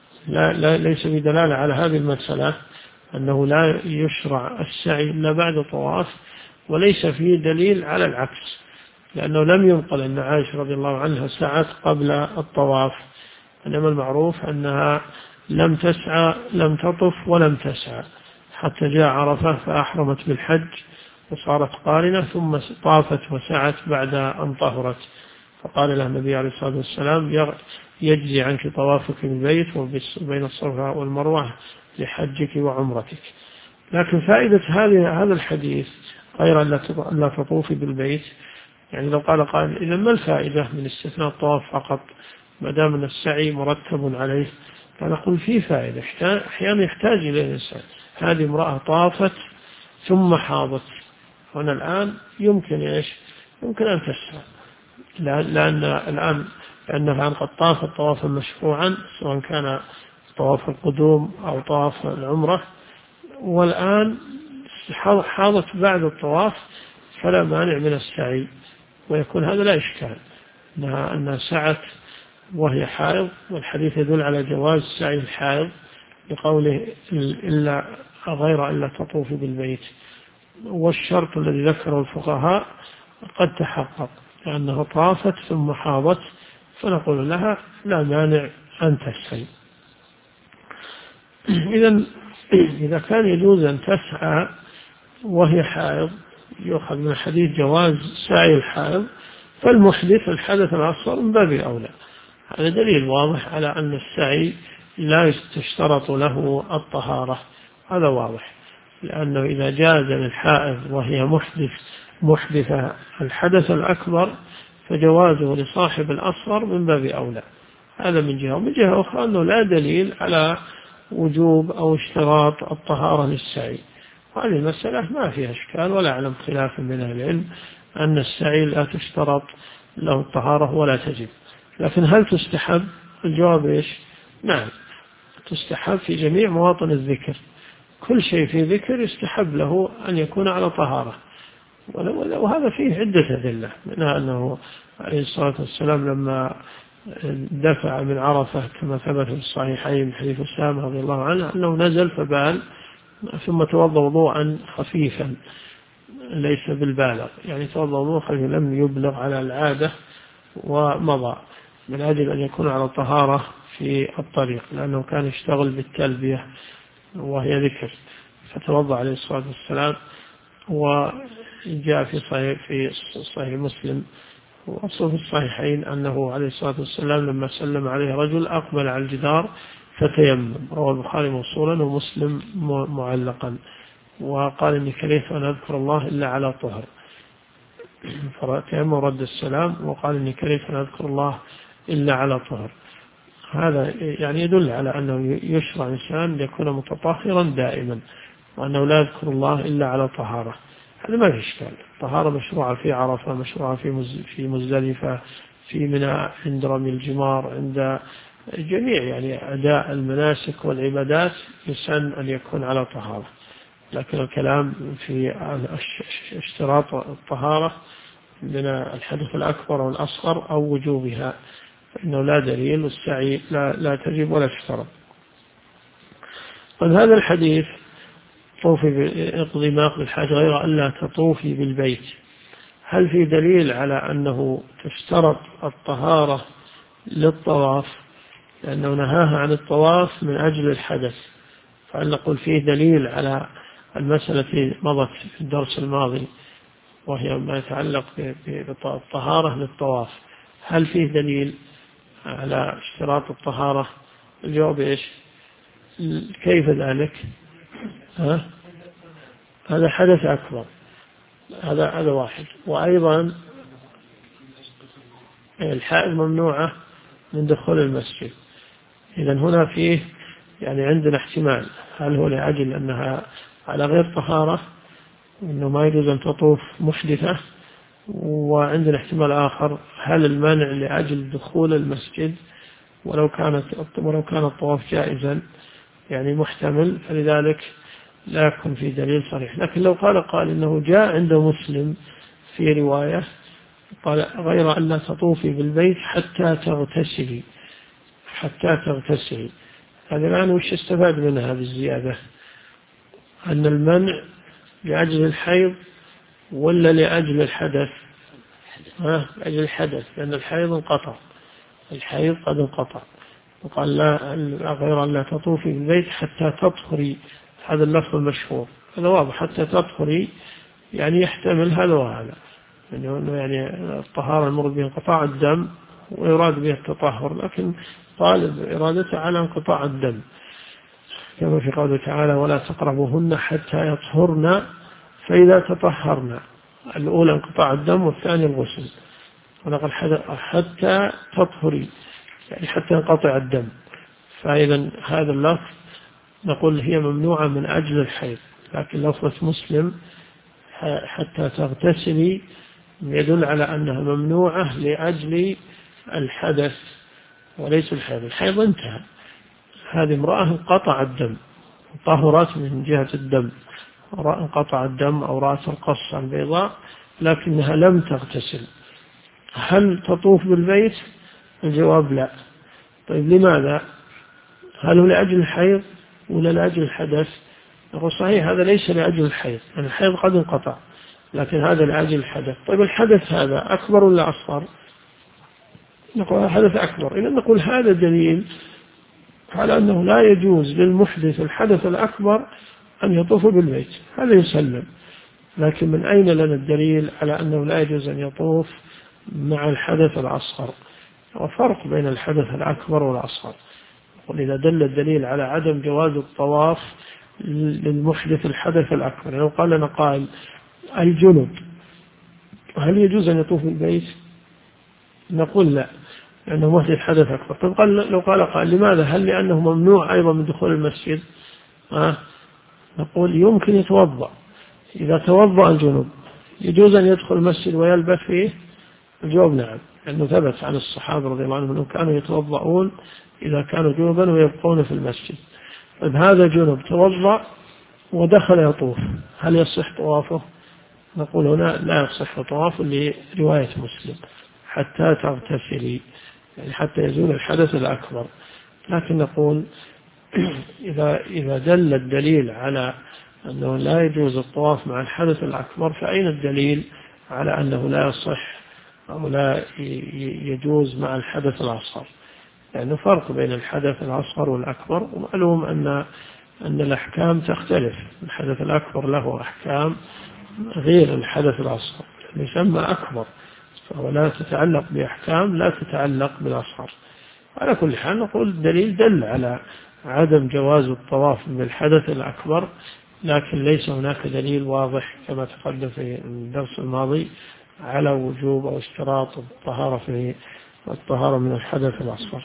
ليس بدلالة على هذه المسألة أنه لا يشرع السعي إلا بعد طواف، وليس فيه دليل على العكس، لأنه لم ينقل أن عائشة رضي الله عنها سعت قبل الطواف، إنما المعروف أنها لم تسعى، لم تطف ولم تسعى حتى جاء عرفة فأحرمت بالحج وصارت قارنة، ثم طافت وسعت بعد أن طهرت. فقال لها النبي عليه الصلاة والسلام يجزي عنك طوافك بالبيت وبين الصفا والمروة لحجك وعمرتك. لكن فائدة هذا الحديث غير أن لا تطوفي بالبيت، يعني لو قال قائل إذا ما الفائدة من استثناء الطواف فقط ما دام أن السعي مرتب عليه؟ فنقول فيه فائدة، أحيانا يحتاج إليه الإنسان. هذه امرأة طافت ثم حاضت، هنا الآن يمكن أن تسعى، لأنها الآن قد طافت طوافا مشروعا سواء كان طواف القدوم أو طواف العمرة، والآن حاضت بعد الطواف، فلا مانع من السعي، ويكون هذا لا إشكال أنها سعت وهي حائض، والحديث يدل على جواز سعي الحائض بقوله إلا غير ألا تطوفي بالبيت. والشرط الذي ذكره الفقهاء قد تحقق، لأنه طافت ثم حاضت، فنقول لها لا مانع أن تسعي. إذا كان يجوز أن تسعى وهي حائض يؤخذ من الحديث جواز سعي الحائض، فالمحدث الحدث الأصغر من باب أولى. هذا دليل واضح على أن السعي لا تشترط له الطهارة، هذا واضح، لأنه إذا جاز للحائض وهي محدثة الحدث الأكبر فجوازه لصاحب الأصغر من باب أولى. هذا من جهة. ومن جهة أخرى أنه لا دليل على وجوب أو اشتراط الطهارة للسعي. هذه المسألة ما فيها إشكال، ولا أعلم خلاف من أهل العلم أن السعي لا تشترط له الطهارة ولا تجب. لكن هل تستحب؟ الجواب نعم، تستحب في جميع مواطن الذكر، كل شيء في ذكر يستحب له أن يكون على طهارة، وهذا فيه عدة أدلة، منها أنه عليه الصلاة والسلام لما دفع من عرفة كما ثبت في الصحيحين حديث أسامة رضي الله عنه أنه نزل فبال ثم توضأ وضوءا خفيفا ليس بالبالغ، يعني توضأ وضوء خفيف لم يبلغ على العادة، ومضى من أجل أن يكون على طهارة في الطريق، لأنه كان يشتغل بالتلبية وهي ذكر، فتوضأ عليه الصلاة والسلام. وجاء في صحيح مسلم وأصل في الصحيحين أنه عليه الصلاة والسلام لما سلم عليه رجل أقبل على الجدار فتيمم، رواه البخاري موصولا ومسلم معلقا، وقال إني كرهت أن أذكر الله إلا على طهر، فتيمم رد السلام وقال إني كرهت أن أذكر الله إلا على طهر. هذا يعني يدل على أنه يشرع إنسان ليكون متطهرا دائما، وأنه لا يذكر الله إلا على طهارة. هذا ما في إشكال، الطهارة مشروعة في عرفة، مشروعة في مزدلفة، في منى عند رمي الجمار، عند جميع يعني أداء المناسك والعبادات يسن أن يكون على طهارة. لكن الكلام في اشتراط الطهارة من الحدث الأكبر والأصغر أو وجوبها فإنه لا دليل، والسعي لا تجب ولا تشترط. هذا الحديث طوفي باقضي ما يقضي الحاج غير أن لا تطوفي بالبيت، هل في دليل على أنه تشترط الطهارة للطواف؟ لأنه نهاها عن الطواف من أجل الحدث، فهل نقول فيه دليل على المسألة التي مضت في الدرس الماضي وهي ما يتعلق بالطهارة للطواف، هل فيه دليل على اشتراط الطهارة؟ الجواب كيف ذلك؟ هذا حدث أكبر، هذا واحد. وأيضا الحائض ممنوعة من دخول المسجد. إذا هنا فيه يعني عندنا احتمال، هل هو لأجل أنها على غير طهارة إنه ما يجوز أن تطوف محدثة، وعندنا احتمال آخر هل المنع لأجل دخول المسجد ولو كان الطواف جائزا، يعني محتمل، فلذلك لا يكون في دليل صريح. لكن لو قال إنه جاء عند مسلم في رواية قال غير أن لا تطوفي بالبيت حتى تغتسلي، هذا الآن وش استفاد من هذه الزيادة؟ أن المنع لأجل الحيض ولا لأجل الحدث؟ لأجل الحدث، لأن الحيض قد انقطع، وقال لا غير أن لا تطوفي بالبيت حتى تطهري، هذا اللفظ المشهور، هذا واضح، حتى تطهري يعني يحتمل هذا وهذا، يعني الطهارة المراد به انقطاع الدم ويراد به التطهر، لكن طالب إرادته على انقطاع الدم. كما في قوله تعالى ولا تقربوهن حتى يطهرن فإذا تطهرن، الأولى انقطاع الدم والثاني الغسل، ونقل حتى تطهري يعني حتى ينقطع الدم. فإذا هذا اللفظ نقول هي ممنوعة من أجل الحيض، لكن لفظة مسلم حتى تغتسلي يدل على أنها ممنوعة لأجل الحدث وليس الحيض. الحيض انتهى، هذه امرأة انقطع الدم، طهرت من جهة الدم، انقطع الدم أو رأت القصة البيضاء لكنها لم تغتسل. هل تطوف بالبيت؟ الجواب لا. طيب لماذا؟ هل هو لأجل الحيض ولا لأجل الحدث؟ نقول صحيح هذا ليس لأجل الحيض، يعني الحيض قد انقطع، لكن هذا لأجل الحدث. طيب الحدث هذا أكبر ولا أصغر؟ نقول الحدث أكبر. إذا نقول هذا دليل على أنه لا يجوز للمحدث الحدث الأكبر أن يطوف بالبيت، هذا يسلم. لكن من أين لنا الدليل على أنه لا يجوز أن يطوف مع الحدث الأصغر؟ وفرق بين الحدث الأكبر والأصغر. ولذا دل الدليل على عدم جواز الطواف للمحدث الحدث الأكبر. لو قال لنا قائل الجنب هل يجوز أن يطوف بالبيت؟ نقول لا، لأنه محدث حدث أكبر. طيب لو قال قائل لماذا؟ هل لأنه ممنوع أيضا من دخول المسجد؟ نقول يمكن يتوضأ، إذا توضأ الجنب يجوز أن يدخل المسجد ويلبث فيه؟ الجواب نعم، لأنه ثبت عن الصحابة رضي الله عنهم أنهم كانوا يتوضؤون إذا كانوا جنبا ويبقون في المسجد. طيب هذا جنب توضأ ودخل يطوف، هل يصح طوافه؟ نقول هنا لا يصح طوافه لرواية مسلم حتى تغتسلي، يعني حتى يزول الحدث الأكبر. لكن نقول إذا دل الدليل على أنه لا يجوز الطواف مع الحدث الأكبر، فأين الدليل على أنه لا يصح أو لا يجوز مع الحدث الأصغر؟ لأنه فرق بين الحدث الأصغر والأكبر، ومعلوم أن الأحكام تختلف. الحدث الأكبر له أحكام غير الحدث الأصغر، يسمى أكبر، ولا تتعلق بأحكام لا تتعلق بالأصغر. على كل حال نقول الدليل دل على عدم جواز الطواف بالحدث الأكبر، لكن ليس هناك دليل واضح كما تقدم في الدرس الماضي على وجوب أو اشتراط الطهارة من الحدث الأصغر.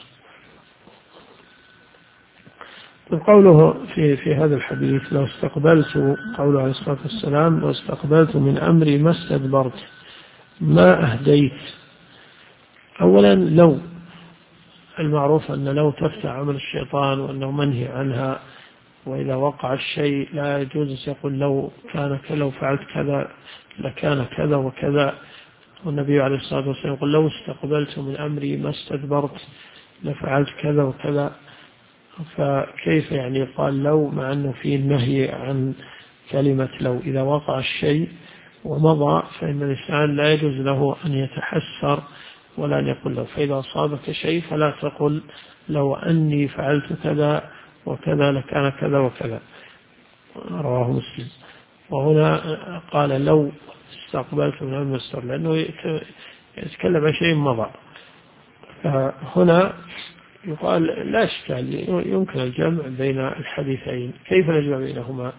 قوله في هذا الحديث لو استقبلت، قوله عليه الصلاة والسلام لو استقبلت من أمري ما استدبرت ما أهديت. أولا لو المعروف أن لو تفتح عمل الشيطان وأنه منهي عنها، وإذا وقع الشيء لا يجوز يقول لو فعلت كذا لكان كذا وكذا. والنبي عليه الصلاة والسلام يقول لو استقبلت من أمري ما استدبرت لفعلت كذا وكذا. فكيف يعني قال لو مع أنه فيه النهي عن كلمة لو؟ إذا وقع الشيء ومضى فإن الإنسان لا يجوز له أن يتحسر ولا أن يقول له. فإذا أصابك شيء فلا تقل لو أني فعلت كذا وكذا لكان كذا وكذا. رواه مسلم. وهنا قال لو استقبلت من المستر لأنه يتكلم عن شيء مضى. فهنا يقال لا إشكال، يمكن الجمع بين الحديثين. كيف نجمع بينهما؟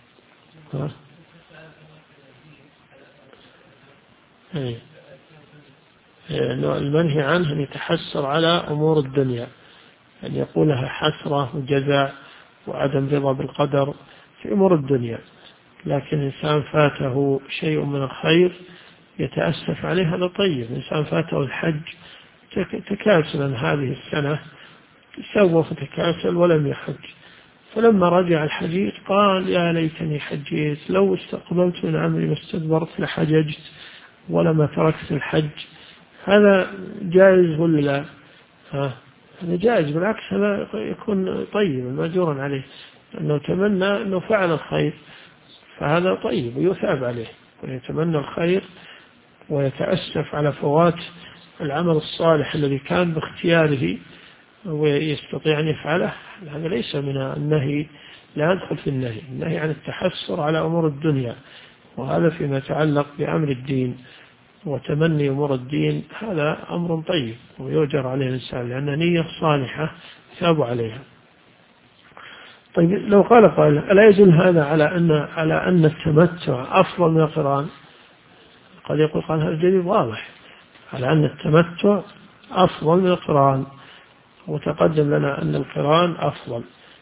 المنهي عنه أن يتحسر على أمور الدنيا، أن يقولها حسرة وجزع وعدم رضا بالقدر في أمور الدنيا. لكن إنسان فاته شيء من الخير يتأسف عليه، هذا طيب. إنسان فاته الحج تكاسلا هذه السنة سوف تكاسل ولم يحج، فلما رجع الحجيج قال يا ليتني حجيت، لو استقبلت من أمري ما استدبرت لحججت ولما تركت الحج. هذا جائز ولا لا؟ هذا جائز، بالعكس هذا يكون طيب مأجورا عليه، أنه تمنى أنه فعل الخير، فهذا طيب ويثاب عليه. ويتمنى الخير ويتأسف على فوات العمل الصالح الذي كان باختياره ويستطيع أن يفعله. هذا ليس من النهي، لا يدخل في النهي عن التحسر على أمور الدنيا، وهذا فيما يتعلق بأمر الدين وتمني أمور الدين. هذا أمر طيب ويؤجر عليه الإنسان، لأن نية صالحة ثاب عليها. طيب لو قال قائل ألا يدل هذا على أن التمتع أفضل من القران؟ قد يقول قال هذا الدليل واضح على أن التمتع أفضل من القران، وتقدم لنا أن القران أفضل،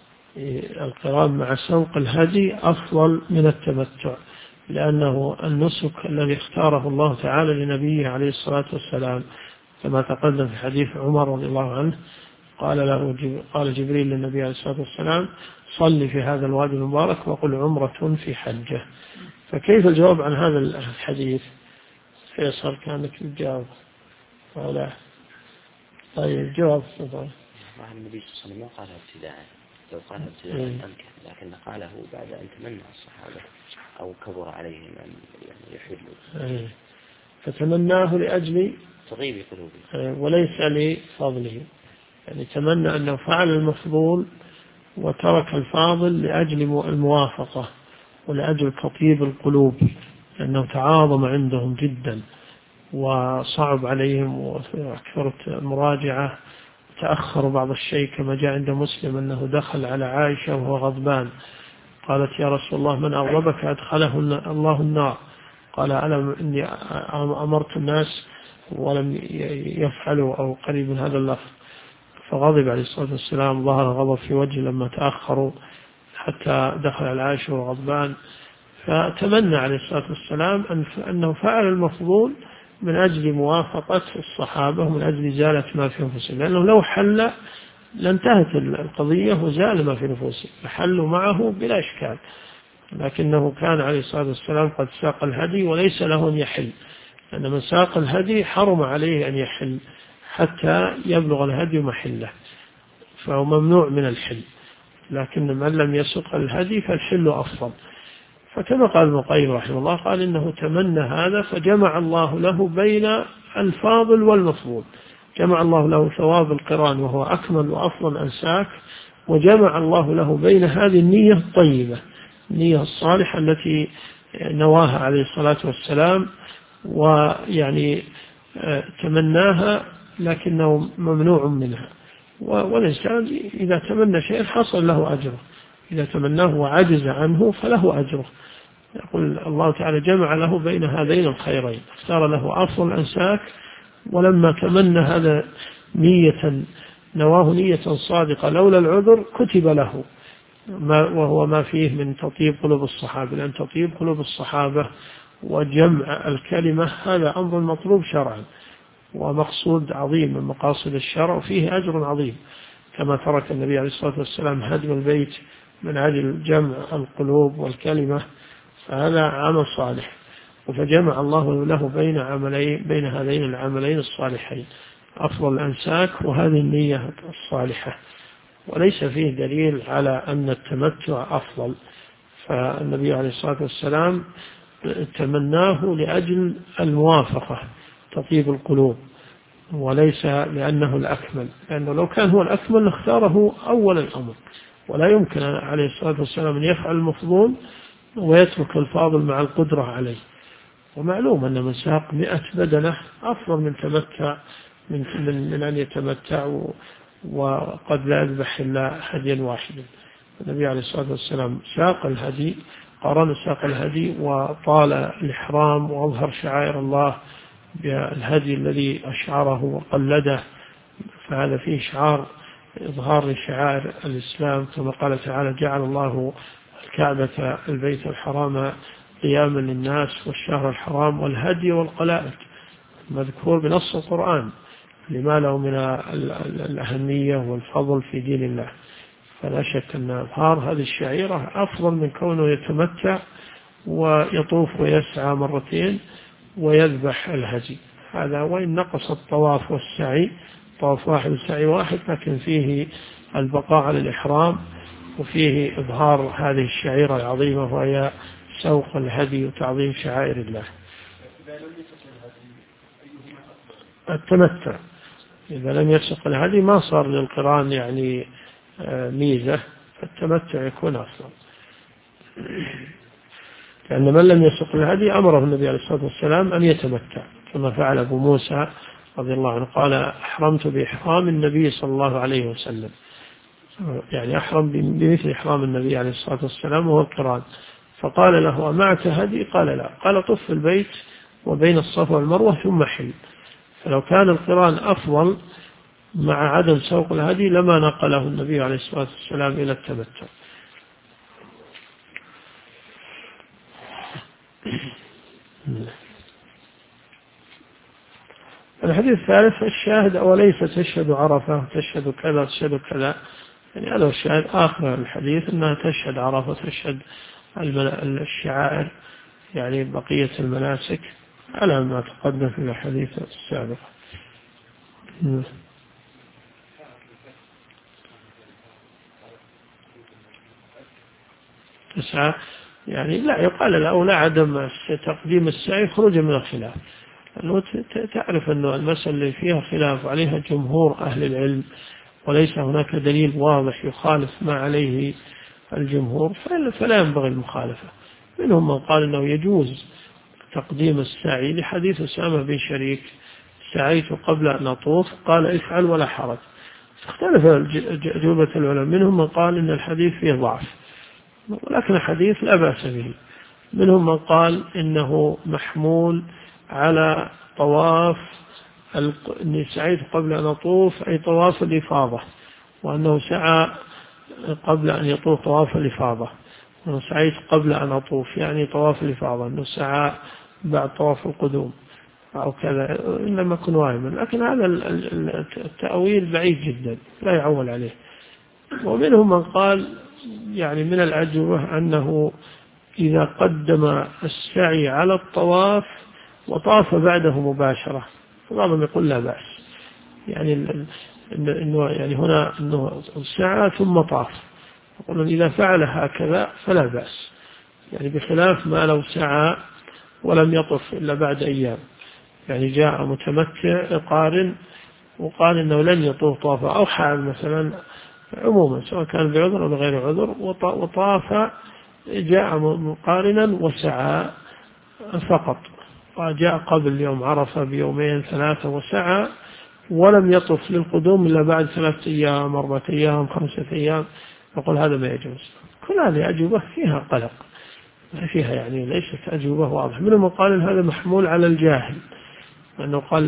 القران مع سوق الهدي أفضل من التمتع، لأنه النسك الذي اختاره الله تعالى لنبيه عليه الصلاة والسلام، كما تقدم في حديث عمر رضي الله عنه قال جبريل للنبي عليه الصلاة والسلام صل في هذا الوادي المبارك وقل عمرة في حجة. فكيف الجواب عن هذا الحديث؟ فيصل كانك تجاوب ولا؟ طيب جواب النبي صلى الله عليه وسلم ما قالها ابتداء، لو قالها ابتداء أنكر، لكن قاله بعد أن تمنى الصحابة أو كبر عليهم أن يعني يحلوا، فتمناه لأجل تطيب قلوبهم وليس لفضله، يعني تمنى أنه فعل المفضول وترك الفاضل لأجل الموافقة ولأجل تطيب القلوب، لأنه تعاظم عندهم جدا وصعب عليهم وأكثرت المراجعة، تأخروا بعض الشيء كما جاء عند مسلم أنه دخل على عائشة وهو غضبان، قالت يا رسول الله من أغضبك أدخله الله النار، قال ألم إني أمرت الناس ولم يفعلوا أو قريب من هذا اللفظ، فغضب عليه الصلاة والسلام، ظهر غضب في وجهه لما تأخروا حتى دخل على عائشة وغضبان، فتمنى عليه الصلاة والسلام أنه فعل المفضول من أجل موافقة الصحابة ومن أجل إزالة ما في أنفسهم، لأنه لو حل لانتهت القضية وزال ما في نفوسهم، فحلوا معه بلا إشكال، لكنه كان عليه الصلاة والسلام قد ساق الهدي وليس له أن يحل، لأن من ساق الهدي حرم عليه أن يحل حتى يبلغ الهدي محله، فهو ممنوع من الحل، لكن من لم يسق الهدي فالحل أفضل. فكما قال ابن القيم رحمه الله قال إنه تمنى هذا فجمع الله له بين الفاضل والمفضول، جمع الله له ثواب القران وهو أكمل وأفضل أنساك، وجمع الله له بين هذه النية الطيبة، النية الصالحة التي نواها عليه الصلاة والسلام، ويعني تمناها لكنه ممنوع منها، والإنسان إذا تمنى شيء حصل له أجره، إذا تمناه وعجز عنه فله أجره. يقول الله تعالى جمع له بين هذين الخيرين، اختار له أفضل الأنساك، ولما تمنى هذا نواه نية صادقة لولا العذر كتب له وهو ما فيه من تطيب قلوب الصحابة، لأن تطيب قلوب الصحابة وجمع الكلمة هذا أمر مطلوب شرعا ومقصود عظيم من مقاصد الشرع، وفيه أجر عظيم، كما ترك النبي عليه الصلاة والسلام هدم البيت من أجل جمع القلوب والكلمة، فهذا عمل صالح، فجمع الله له بين هذين العملين الصالحين، أفضل الأنساك وهذه النية الصالحة، وليس فيه دليل على أن التمتع أفضل، فالنبي عليه الصلاة والسلام تمناه لأجل الموافقة تطيب القلوب، وليس لأنه الأكمل، لأنه لو كان هو الأكمل لاختاره أول الأمر، ولا يمكن عليه الصلاة والسلام أن يفعل المفضول ويترك الفاضل مع القدرة عليه، ومعلوم أن من ساق 100 بدنة أفضل من تمتع من أن يتمتع وقد لا يذبح إلا هديا واحدا. النبي عليه الصلاة والسلام ساق الهدي، قرن ساق الهدي وطال الإحرام وأظهر شعائر الله بالهدي الذي أشعره وقلده، فهذا فيه شعار إظهار لشعائر الإسلام، كما قال تعالى جعل الله الكعبة البيت الحرام قياما للناس والشهر الحرام والهدي والقلائد، مذكور بنص القرآن لما له من الأهمية والفضل في دين الله، فلا شك أن إظهار هذه الشعيرة أفضل من كونه يتمتع ويطوف ويسعى مرتين ويذبح الهدي، هذا وإن نقص الطواف والسعي، طواف واحد وسعي واحد، لكن فيه البقاء على الإحرام وفيه إظهار هذه الشعيرة العظيمة وهي سوق الهدي وتعظيم شعائر الله. التمتع إذا لم يسق الهدي ما صار للقران يعني ميزة، فالتمتع يكون أفضل، لأن من لم يسق الهدي أمره النبي عليه الصلاة والسلام أن يتمتع، كما فعل أبو موسى رضي الله عنه، قال أحرمت بإحرام النبي صلى الله عليه وسلم، يعني أحرم بمثل إحرام النبي عليه الصلاة والسلام وهو القران. فقال له: أمعك هدي؟ قال: لا. قال: طف في البيت وبين الصفا والمروة ثم حل. فلو كان القران أفضل مع عدم سوق الهدي لما نقله النبي عليه الصلاة والسلام إلى التمتع. الحديث الثالث: الشاهد: أوليس تشهد عرفة تشهد كذا تشهد كذا. يعني هذا الشاهد آخر الحديث أنها تشهد عرفة تشهد الشعائر، يعني بقية المناسك على ما تقدم في الحديث السابق. تسعى يعني لا يقال الأولى عدم تقديم السعي خروجا من الخلاف، لأنه تعرف أن المسألة اللي فيها خلاف عليها جمهور أهل العلم وليس هناك دليل واضح يخالف ما عليه الجمهور فلا ينبغي المخالفة. منهم من قال أنه يجوز تقديم السعي لحديث أسامة بن شريك: سعيت قبل أن أطوف، قال: افعل ولا حرج. اختلف أجوبة العلماء، منهم من قال أن الحديث فيه ضعف ولكن الحديث لا بأس به. منهم من قال إنه محمول على طواف أني سعيت قبل أن أطوف أي طواف الإفاضة، وأنه سعى قبل أن يطوف طواف الإفاضة، أنه سعيت قبل أن أطوف يعني طواف الإفاضة، أنه سعى بعد طواف القدوم أو كذا، إنما يكون واهما. لكن هذا التأويل بعيد جدا لا يعول عليه. ومنهم من قال يعني من الأجوبة أنه إذا قدم السعي على الطواف وطاف بعده مباشرة، فبعضهم يقول لا بأس، يعني إنه يعني هنا إنه سعى ثم طاف، يقولون إذا فعل هكذا فلا بأس، يعني بخلاف ما لو سعى ولم يطف إلا بعد أيام، يعني جاء متمتع قارن وقال إنه لن يطوف طوافا، أو حال مثلا عموما سواء كان بعذر أو بغير عذر وطاف، جاء مقارنا وسعى فقط، وجاء قبل يوم عرفة بيومين ثلاثة وسعى ولم يطف للقدوم إلا بعد 3 أيام 4 أيام 5 أيام، يقول هذا ما يجوز. كل هذه أجوبة فيها قلق، فيها يعني ليست أجوبة واضحة. منهم قال هذا محمول على الجاهل، أنه قال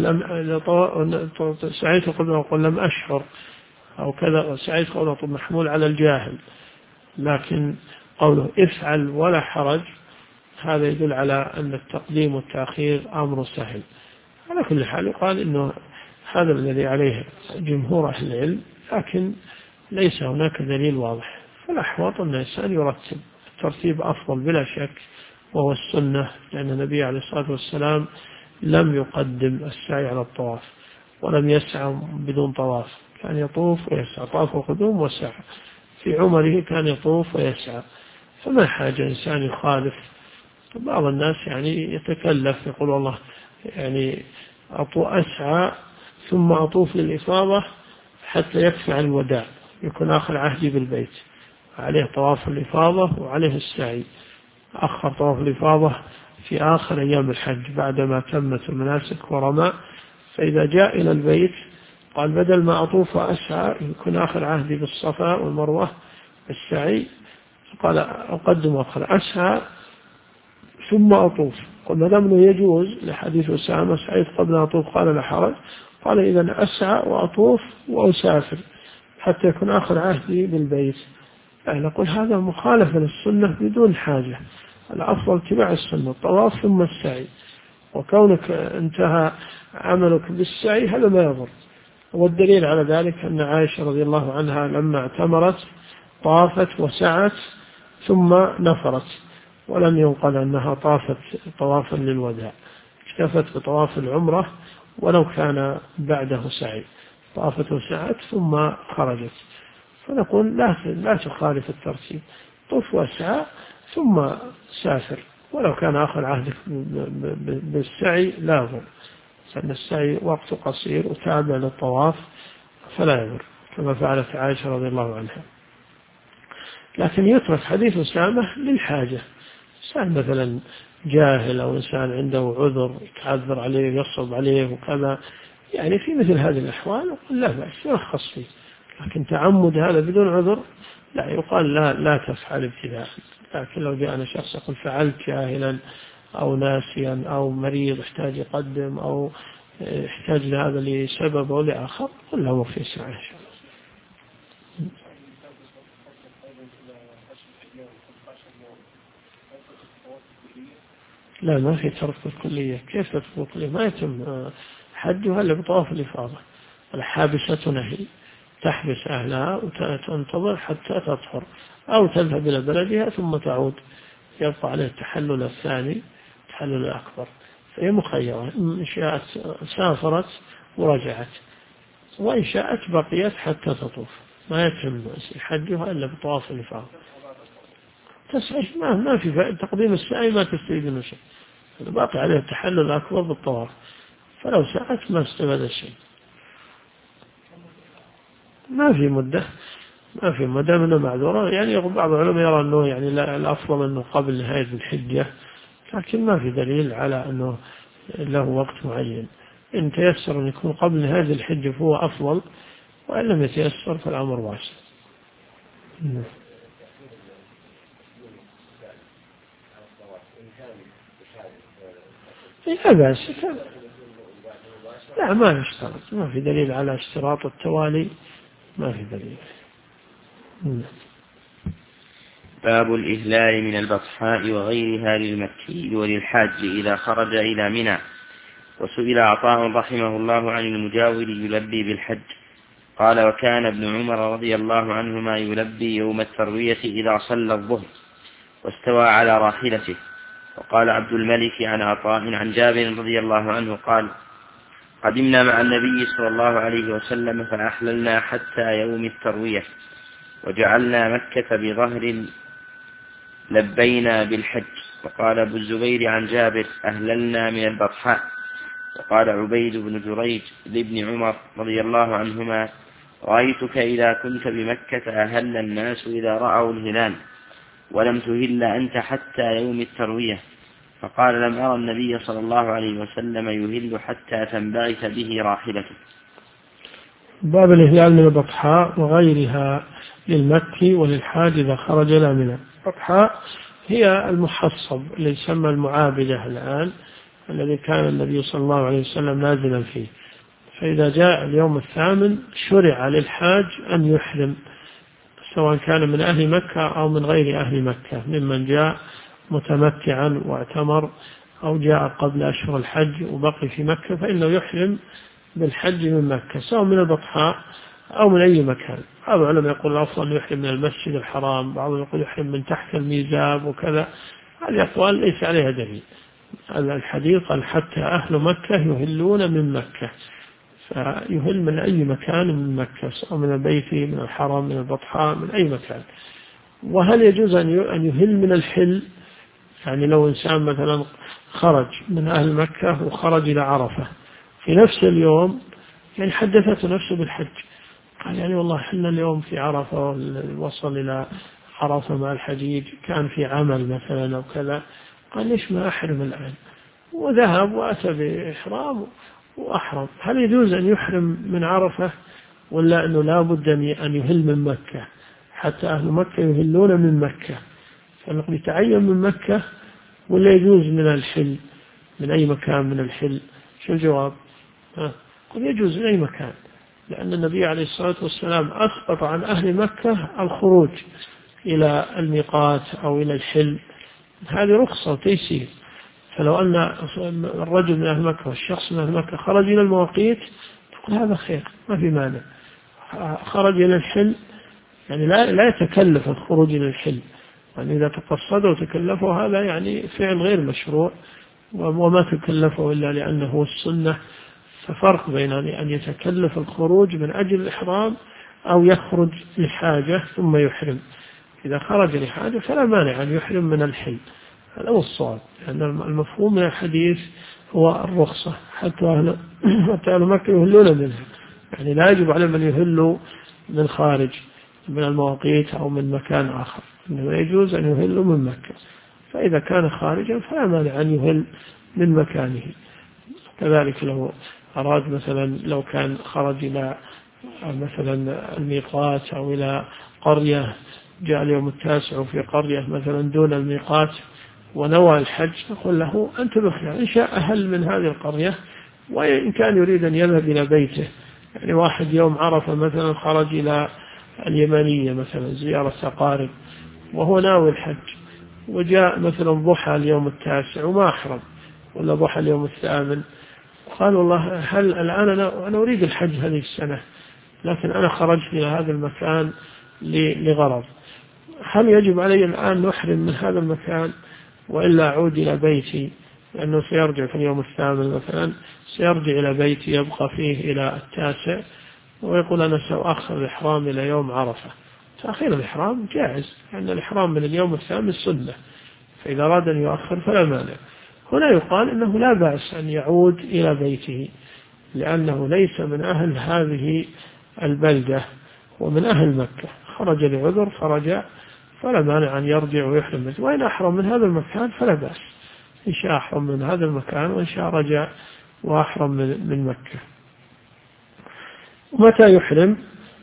سعيت قبل أقول لم أشعر أو كذا، سعيت قبل أقول محمول على الجاهل، لكن قوله افعل ولا حرج هذا يدل على أن التقديم والتأخير أمر سهل. على كل حال يقال إنه هذا الذي عليه جمهور أهل العلم، لكن ليس هناك دليل واضح، فالأحوط أن الإنسان يرتب الترتيب أفضل بلا شك، وهو السنة، لأن النبي عليه الصلاة والسلام لم يقدم السعي على الطواف ولم يسعى بدون طواف، كان يطوف ويسعى، طاف وقدوم وسعى، في عمره كان يطوف ويسعى، فما حاجة إنسان يخالف. بعض الناس يعني يتكلف يقول والله يعني أسعى ثم أطوف للإفاضة حتى يكفي عن الوداع، يكون آخر عهدي بالبيت، عليه طواف الإفاضة وعليه السعي، أخر طواف الإفاضة في آخر أيام الحج بعدما تمت المناسك ورمى، فإذا جاء إلى البيت قال بدل ما أطوف وأسعى يكون آخر عهدي بالصفا والمروة السعي، قال أقدم وأخر أسعى ثم أطوف. قلنا لم يجوز لحديث أسامة سعيت قبل أن أطوف، قال لا حرج، قال إذا أسعى وأطوف وأسافر حتى يكون آخر عهدي بالبيت. يعني نقول هذا مخالفة للسنة بدون حاجة، الأفضل اتباع السنة، الطواف ثم السعي، وكونك انتهى عملك بالسعي هذا ما يضر. والدليل على ذلك أن عائشة رضي الله عنها لما اعتمرت طافت وسعت ثم نفرت، ولم ينقل أنها طافت طوافا للوداع، اكتفت بطواف العمرة ولو كان بعده سعي، طافت وسعت ثم خرجت. فنقول لا تخالف الترتيب، طف واسعى ثم سافر، ولو كان آخر عهدك بالسعي لا يضر، لأن السعي وقت قصير وتابع للطواف فلا يضر، كما فعلت عائشة رضي الله عنها. لكن يترك حديث أسامة للحاجة، إنسان مثلا جاهل أو إنسان عنده عذر يتعذر عليه يصعب عليه وكذا، يعني في مثل هذه الأحوال لا بأس يرخص فيه، لكن تعمد هذا بدون عذر لا، يقال لا تفعل ابتداء. لكن لو جاءنا شخص يقول فعلت جاهلا أو ناسيا أو مريض احتاج يقدم أو احتاج لهذا لسبب أو لآخر، كله في سعة إن شاء الله. لا، ما في ترك الكلية. كيف ترك الكلية؟ ما يتم حجها إلا بطواف الإفاضة. الحابسة نهي، تحبس أهلها وتنتظر حتى تطهر أو تذهب إلى بلدها ثم تعود، يبقى عليه التحلل الثاني، التحلل الأكبر. فهي مخيرة، إن شاءت سافرت ورجعت، وإن شاءت بقيت حتى تطوف. ما يتم حجها إلا بطواف الإفاضة. تسعى ما في تقديم السعي، ما تستفيد منه شيء، باقي عليه التحلل الأكبر بالطواف. فلو سعت ما استفاد شيء. ما في مدة من معذورة. يعني بعض العلماء يرى أنه يعني الأفضل أنه قبل نهاية الحجة، لكن ما في دليل على أنه له وقت معين. إن تيسر أن يكون قبل نهاية الحجة فهو أفضل، وإن لم يتيسر فالأمر واسع. لا بأس. لا، ما يشترط، ما في دليل على اشتراط التوالي، ما في دليل. باب الإهلال من البطحاء وغيرها للمكي وللحاج إذا خرج إلى منى. وسئل عطاء رحمه الله عن المجاور يلبي بالحج، قال: وكان ابن عمر رضي الله عنهما يلبي يوم التروية إذا صلى الظهر واستوى على راحلته. وقال عبد الملك عن عطاء عن جابر رضي الله عنه قال: قدمنا مع النبي صلى الله عليه وسلم فأحللنا حتى يوم التروية، وجعلنا مكة بظهر لبينا بالحج. وقال أبو الزبير عن جابر: أهللنا من البطحاء. وقال عبيد بن جريج لابن عمر رضي الله عنهما: رأيتك إذا كنت بمكة أهل الناس إذا رأوا الهلال، ولم تهل أنت حتى يوم التروية. فقال: لم أرى النبي صلى الله عليه وسلم يهل حتى تنبعث به راحلته. باب الإهلال من البطحاء وغيرها للمكي وللحاج إذا خرج إلى منى. البطحاء هي المحصب اللي يسمى المعابدة الآن، الذي كان النبي صلى الله عليه وسلم نازلا فيه. فإذا جاء اليوم الثامن شرع للحاج أن يحرم، سواء كان من أهل مكة أو من غير أهل مكة، ممن جاء متمتعا واعتمر أو جاء قبل أشهر الحج وبقي في مكة، فإنه يحرم بالحج من مكة، سواء من البطحاء أو من أي مكان. بعض العلماء يقول الأفضل يحرم من المسجد الحرام، بعضهم يقول يحرم من تحت الميزاب وكذا. هذه أقوال ليس عليها دليل. الحديث قال: حتى أهل مكة يهلون من مكة، فيهل من أي مكان من مكة، سواء من البيت، من الحرم، من البطحاء، من أي مكان. وهل يجوز أن يهل من الحل؟ يعني لو إنسان مثلا خرج من أهل مكة وخرج إلى عرفة في نفس اليوم، يعني حدثته نفسه بالحج، قال يعني والله حنا اليوم في عرفة، وصل إلى عرفة مع الحجيج، كان في عمل مثلا أو كذا، قال ليش ما أحرم الآن؟ وذهب وأتى بإحرام وأحرم. هل يجوز أن يحرم من عرفة، ولا أنه لا بد أن يهل من مكة؟ حتى أهل مكة يهلون من مكة، فنقول يتعين من مكة، ولا يجوز من الحل من أي مكان من الحل؟ شو الجواب؟ قل يجوز من أي مكان، لأن النبي عليه الصلاة والسلام أسقط عن أهل مكة الخروج إلى الميقات أو إلى الحل، هذه رخصة وتيسير. فلو أن الرجل من أهل مكة والشخص من أهل مكة خرج إلى المواقيت، تقول هذا خير، ما في مانع. خرج إلى الحل يعني لا يتكلف الخروج إلى الحل، يعني إذا تقصده وتكلفه هذا يعني فعل غير مشروع، وما تكلفه إلا لأنه السنة. ففرق بين أن يتكلف الخروج من أجل الإحرام أو يخرج لحاجة ثم يحرم. إذا خرج لحاجة فلا مانع أن يحرم من الحل، هذا هو الصواب، لأن المفهوم من الحديث هو الرخصة. حتى أهل مكة يهلون منها، يعني لا يجب على من يهلوا من خارج من المواقيت أو من مكان آخر، إنما يجوز أن يهلوا من مكة. فإذا كان خارجا فلا مانع أن يهل من مكانه. كذلك لو أراد مثلا، لو كان خرج إلى مثلا الميقات أو إلى قرية جاء اليوم التاسع في قرية مثلا دون الميقات ونوى الحج، نقول له أنت بخير، إن شاء أهل من هذه القرية، وإن كان يريد أن يذهب إلى بيته. يعني واحد يوم عرفة مثلا خرج إلى اليمنية مثلا زيارة أقارب وهو ناوي الحج، وجاء مثلا ضحى اليوم التاسع وما أحرم، ولا ضحى اليوم الثامن، قال والله هل الآن أنا أريد الحج هذه السنة، لكن أنا خرجت إلى هذا المكان لغرض، هل يجب علي الآن نحرم من هذا المكان وإلا أعود إلى بيتي؟ لأنه سيرجع في اليوم الثامن مثلا، سيرجع إلى بيتي يبقى فيه إلى التاسع، ويقول أنا سأؤخر الإحرام إلى يوم عرفة. تأخير الإحرام جائز، لأن الإحرام من اليوم الثامن سنة، فإذا أراد أن يؤخر فلا مانع. هنا يقال إنه لا بأس أن يعود إلى بيته، لأنه ليس من أهل هذه البلدة ومن أهل مكة، خرج لعذر فرجع، فلا مانع أن يرجع ويحرم. وإن أحرم من هذا المكان فلا بأس، إن شاء أحرم من هذا المكان وإن شاء رجع وأحرم من مكة. ومتى يحرم؟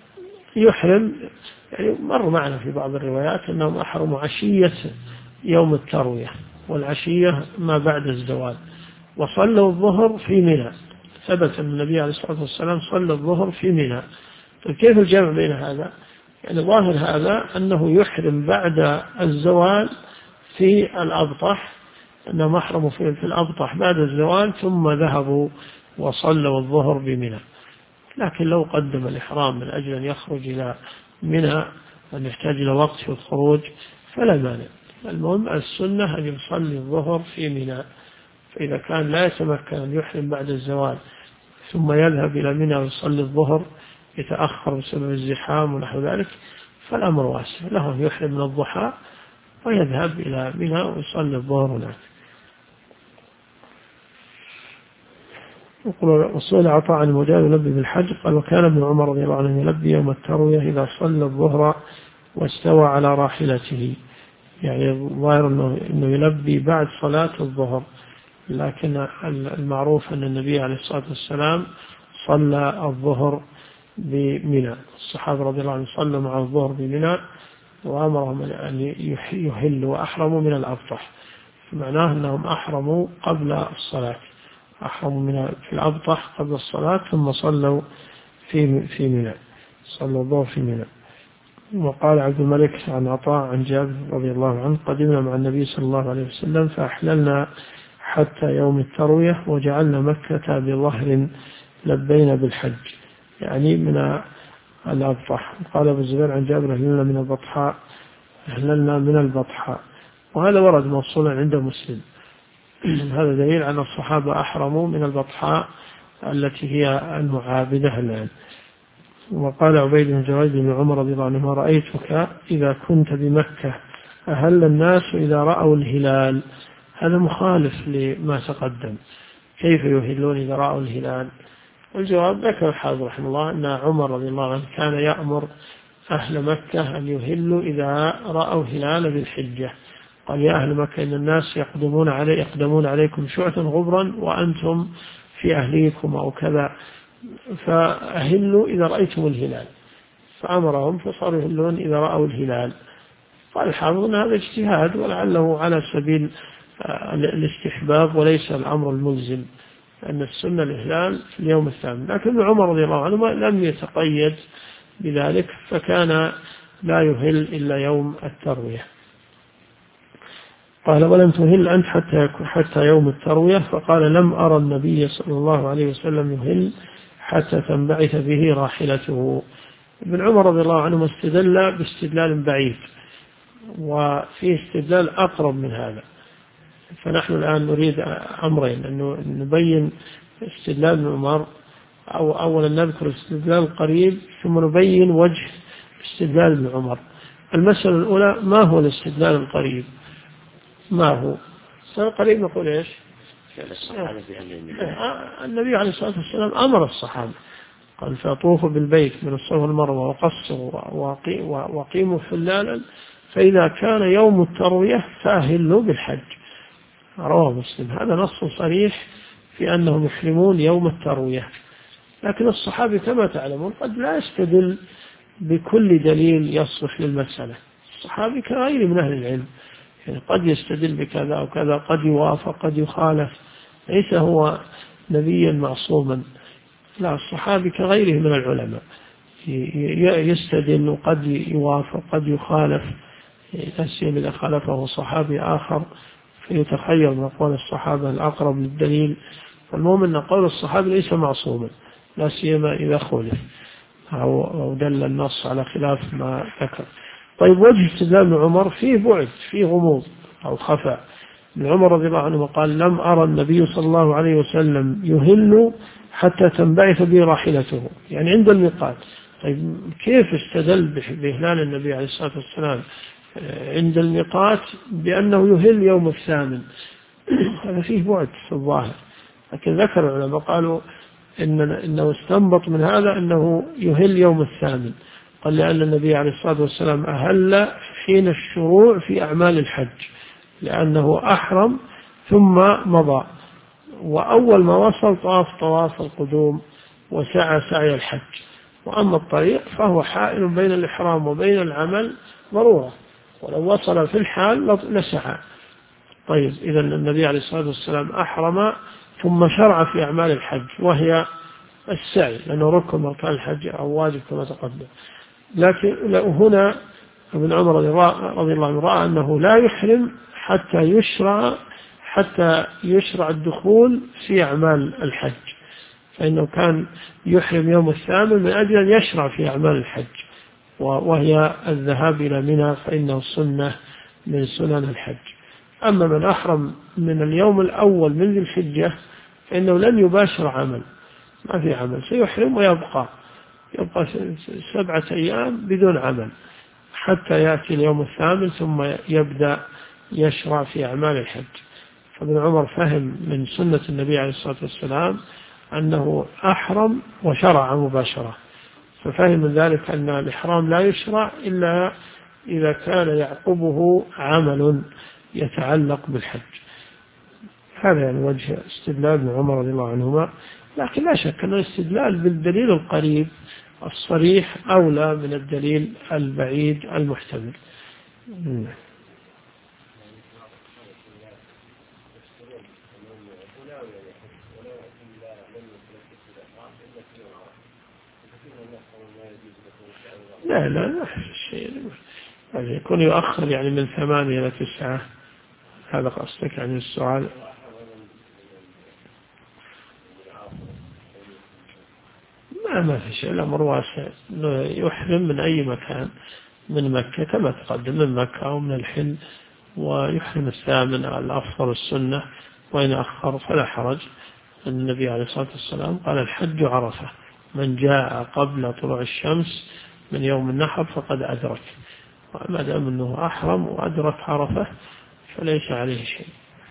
يعني مر معنا في بعض الروايات أنهم أحرموا عشية يوم التروية، والعشية ما بعد الزوال، وصلوا الظهر في منى. ثبت أن النبي عليه الصلاة والسلام صلى الظهر في منى. كيف الجمع بين هذا؟ يعني ظاهر هذا أنه يحرم بعد الزوال في الأبطح، أنهم أحرموا في الأبطح بعد الزوال ثم ذهبوا وصلوا الظهر بمنى. لكن لو قدم الإحرام من أجل أن يخرج إلى منى أن يحتاج إلى وقت في الخروج فلا مانع. المهم السنة أن يصلي الظهر في منى، فإذا كان لا يتمكن أن يحرم بعد الزوال ثم يذهب إلى منى ويصلي الظهر يتأخر بسبب الزحام ونحو ذلك، فالأمر واسع، له أن يحرم من الضحى ويذهب إلى منى ويصلي الظهر هناك. وصول عطاء عن المجاهد يلبي بالحج قال وكان ابن عمر رضي الله عنه يلبي يوم التروية إذا صلى الظهر واستوى على راحلته، يعني الظاهر أنه يلبي بعد صلاة الظهر، لكن المعروف أن النبي عليه الصلاة والسلام صلى الظهر بمنى، الصحابة رضي الله عنهم صلوا مع الظهر بمنى وأمرهم أن يحلوا وأحرموا من الأبطح، معناه أنهم أحرموا قبل الصلاة، أحرموا في الأبطح قبل الصلاة ثم صلوا في منى، صلوا الظهر في منى. وقال عبد الملك عن عطاء عن جابر رضي الله عنه قدمنا مع النبي صلى الله عليه وسلم فأحللنا حتى يوم التروية وجعلنا مكة بظهر لبينا بالحج، يعني من الأبطح. قال أبو الزبير عن جابر أهللنا من البطحاء، أهللنا من البطحاء، وهذا ورد موصولا عند مسلم. هذا دليل أن الصحابة أحرموا من البطحاء التي هي المعابدة الآن. وقال عبيد بن جواد بن عمر رضي الله عنه رأيتك إذا كنت بمكة أهل الناس إذا رأوا الهلال، هذا مخالف لما تقدم، كيف يهلون إذا رأوا الهلال؟ والجواب ذكر الحافظ رحمه الله أن عمر رضي الله عنه كان يأمر أهل مكة أن يهلوا إذا رأوا هلال بالحجة، قال يا أهل مكة إن الناس يقدمون عليكم شعثا غبرا وأنتم في أهليكم أو كذا، فأهلوا إذا رأيتم الهلال، فأمرهم فصاروا يهلون إذا رأوا الهلال. قال الحافظ أن هذا اجتهاد ولعله على سبيل الاستحباب وليس الأمر الملزم، أن السنة الإهلال في اليوم الثامن، لكن عمر رضي الله عنه لم يتقيد بذلك فكان لا يهل إلا يوم التروية. قال ولم تهل أنت حتى يوم التروية؟ فقال لم أرى النبي صلى الله عليه وسلم يهل حتى تنبعث به راحلته. ابن عمر رضي الله عنه استدل باستدلال بعيد، وفيه استدلال أقرب من هذا، فنحن الآن نريد أمرين، أن نبين استدلال ابن عمر، أو أولا نذكر استدلال القريب ثم نبين وجه استدلال ابن عمر. المسألة الأولى ما هو الاستدلال القريب؟ ما هو القريب؟ نقول إيش؟ النبي عليه الصلاة والسلام أمر الصحابة قال فطوفوا بالبيت من الصفا والمروة وقصروا وقيموا حلالا فإذا كان يوم التروية فأهلوا بالحج، رواه مسلم. هذا نص صريح في أنهم يحرمون يوم التروية، لكن الصحابي كما تعلمون قد لا يستدل بكل دليل يصلح للمسألة. الصحابي كغير من أهل العلم، يعني قد يستدل بكذا وكذا، قد يوافق قد يخالف، ليس هو نبيا معصوما. لا، الصحابي كغيره من العلماء يستدل وقد يوافق قد يخالف، لا سيما إذا خالفه صحابي آخر فيتخير من أقوال الصحابة الأقرب للدليل. فالمهم أن قول الصحابي ليس معصوما، لا سيما إذا خولف أو دل النص على خلاف ما ذكر. طيب، وجه استدلال ابن عمر فيه بعد، فيه غموض أو خفاء. ابن عمر رضي الله عنه قال: لم أرى النبي صلى الله عليه وسلم يهل حتى تنبعث به راحلته، يعني عند الميقات. طيب، كيف استدل بإهلال النبي عليه الصلاة والسلام عند الميقات بأنه يهل يوم الثامن؟ هذا فيه بعد في الظاهر. لكن ذكر العلماء قالوا إنه استنبط من هذا أنه يهل يوم الثامن. قال لأن النبي عليه الصلاة والسلام أهل حين الشروع في أعمال الحج، لأنه أحرم ثم مضى، وأول ما وصل طواف القدوم وسعى سعي الحج. وأما الطريق فهو حائل بين الإحرام وبين العمل ضرورة، ولو وصل في الحال لسعى. طيب، إذا النبي عليه الصلاة والسلام أحرم ثم شرع في أعمال الحج، وهي السعي، لأنه ركن من أركان الحج أو واجب كما تقدم. لكن هنا ابن عمر رضي الله عنه رأى أنه لا يحرم حتى يشرع الدخول في أعمال الحج، فإنه كان يحرم يوم الثامن من أجل أن يشرع في أعمال الحج، وهي الذهاب إلى منى، فإنه سنة من سنن الحج. أما من أحرم من اليوم الأول من ذي الحجة فإنه لن يباشر عمل، ما في عمل، سيحرم ويبقى 7 أيام بدون عمل حتى يأتي اليوم الثامن ثم يبدأ يشرع في أعمال الحج. فابن عمر فهم من سنة النبي عليه الصلاة والسلام أنه أحرم وشرع مباشرة، ففهم من ذلك أن الإحرام لا يشرع إلا إذا كان يعقبه عمل يتعلق بالحج. هذا يعني وجه استدلال ابن عمر رضي الله عنهما. لكن لا شك أن الاستدلال بالدليل القريب الصريح أولى من الدليل البعيد المحتمل. لا شيء يعني يكون يؤخر يعني من 8 إلى 9، هذا قصدك يعني السؤال؟ ما في شيء، الأمر واسع، يحرم من أي مكان من مكة كما تقدم، من مكة أو من الحل، ويحرم الثامن الأفضل السنة، وإن أخر فلا حرج. النبي عليه الصلاة والسلام قال: الحج عرفة، من جاء قبل طلوع الشمس من يوم النحر فقد أدرك. وما دام أنه أحرم وأدرك عرفة فليس عليه شيء.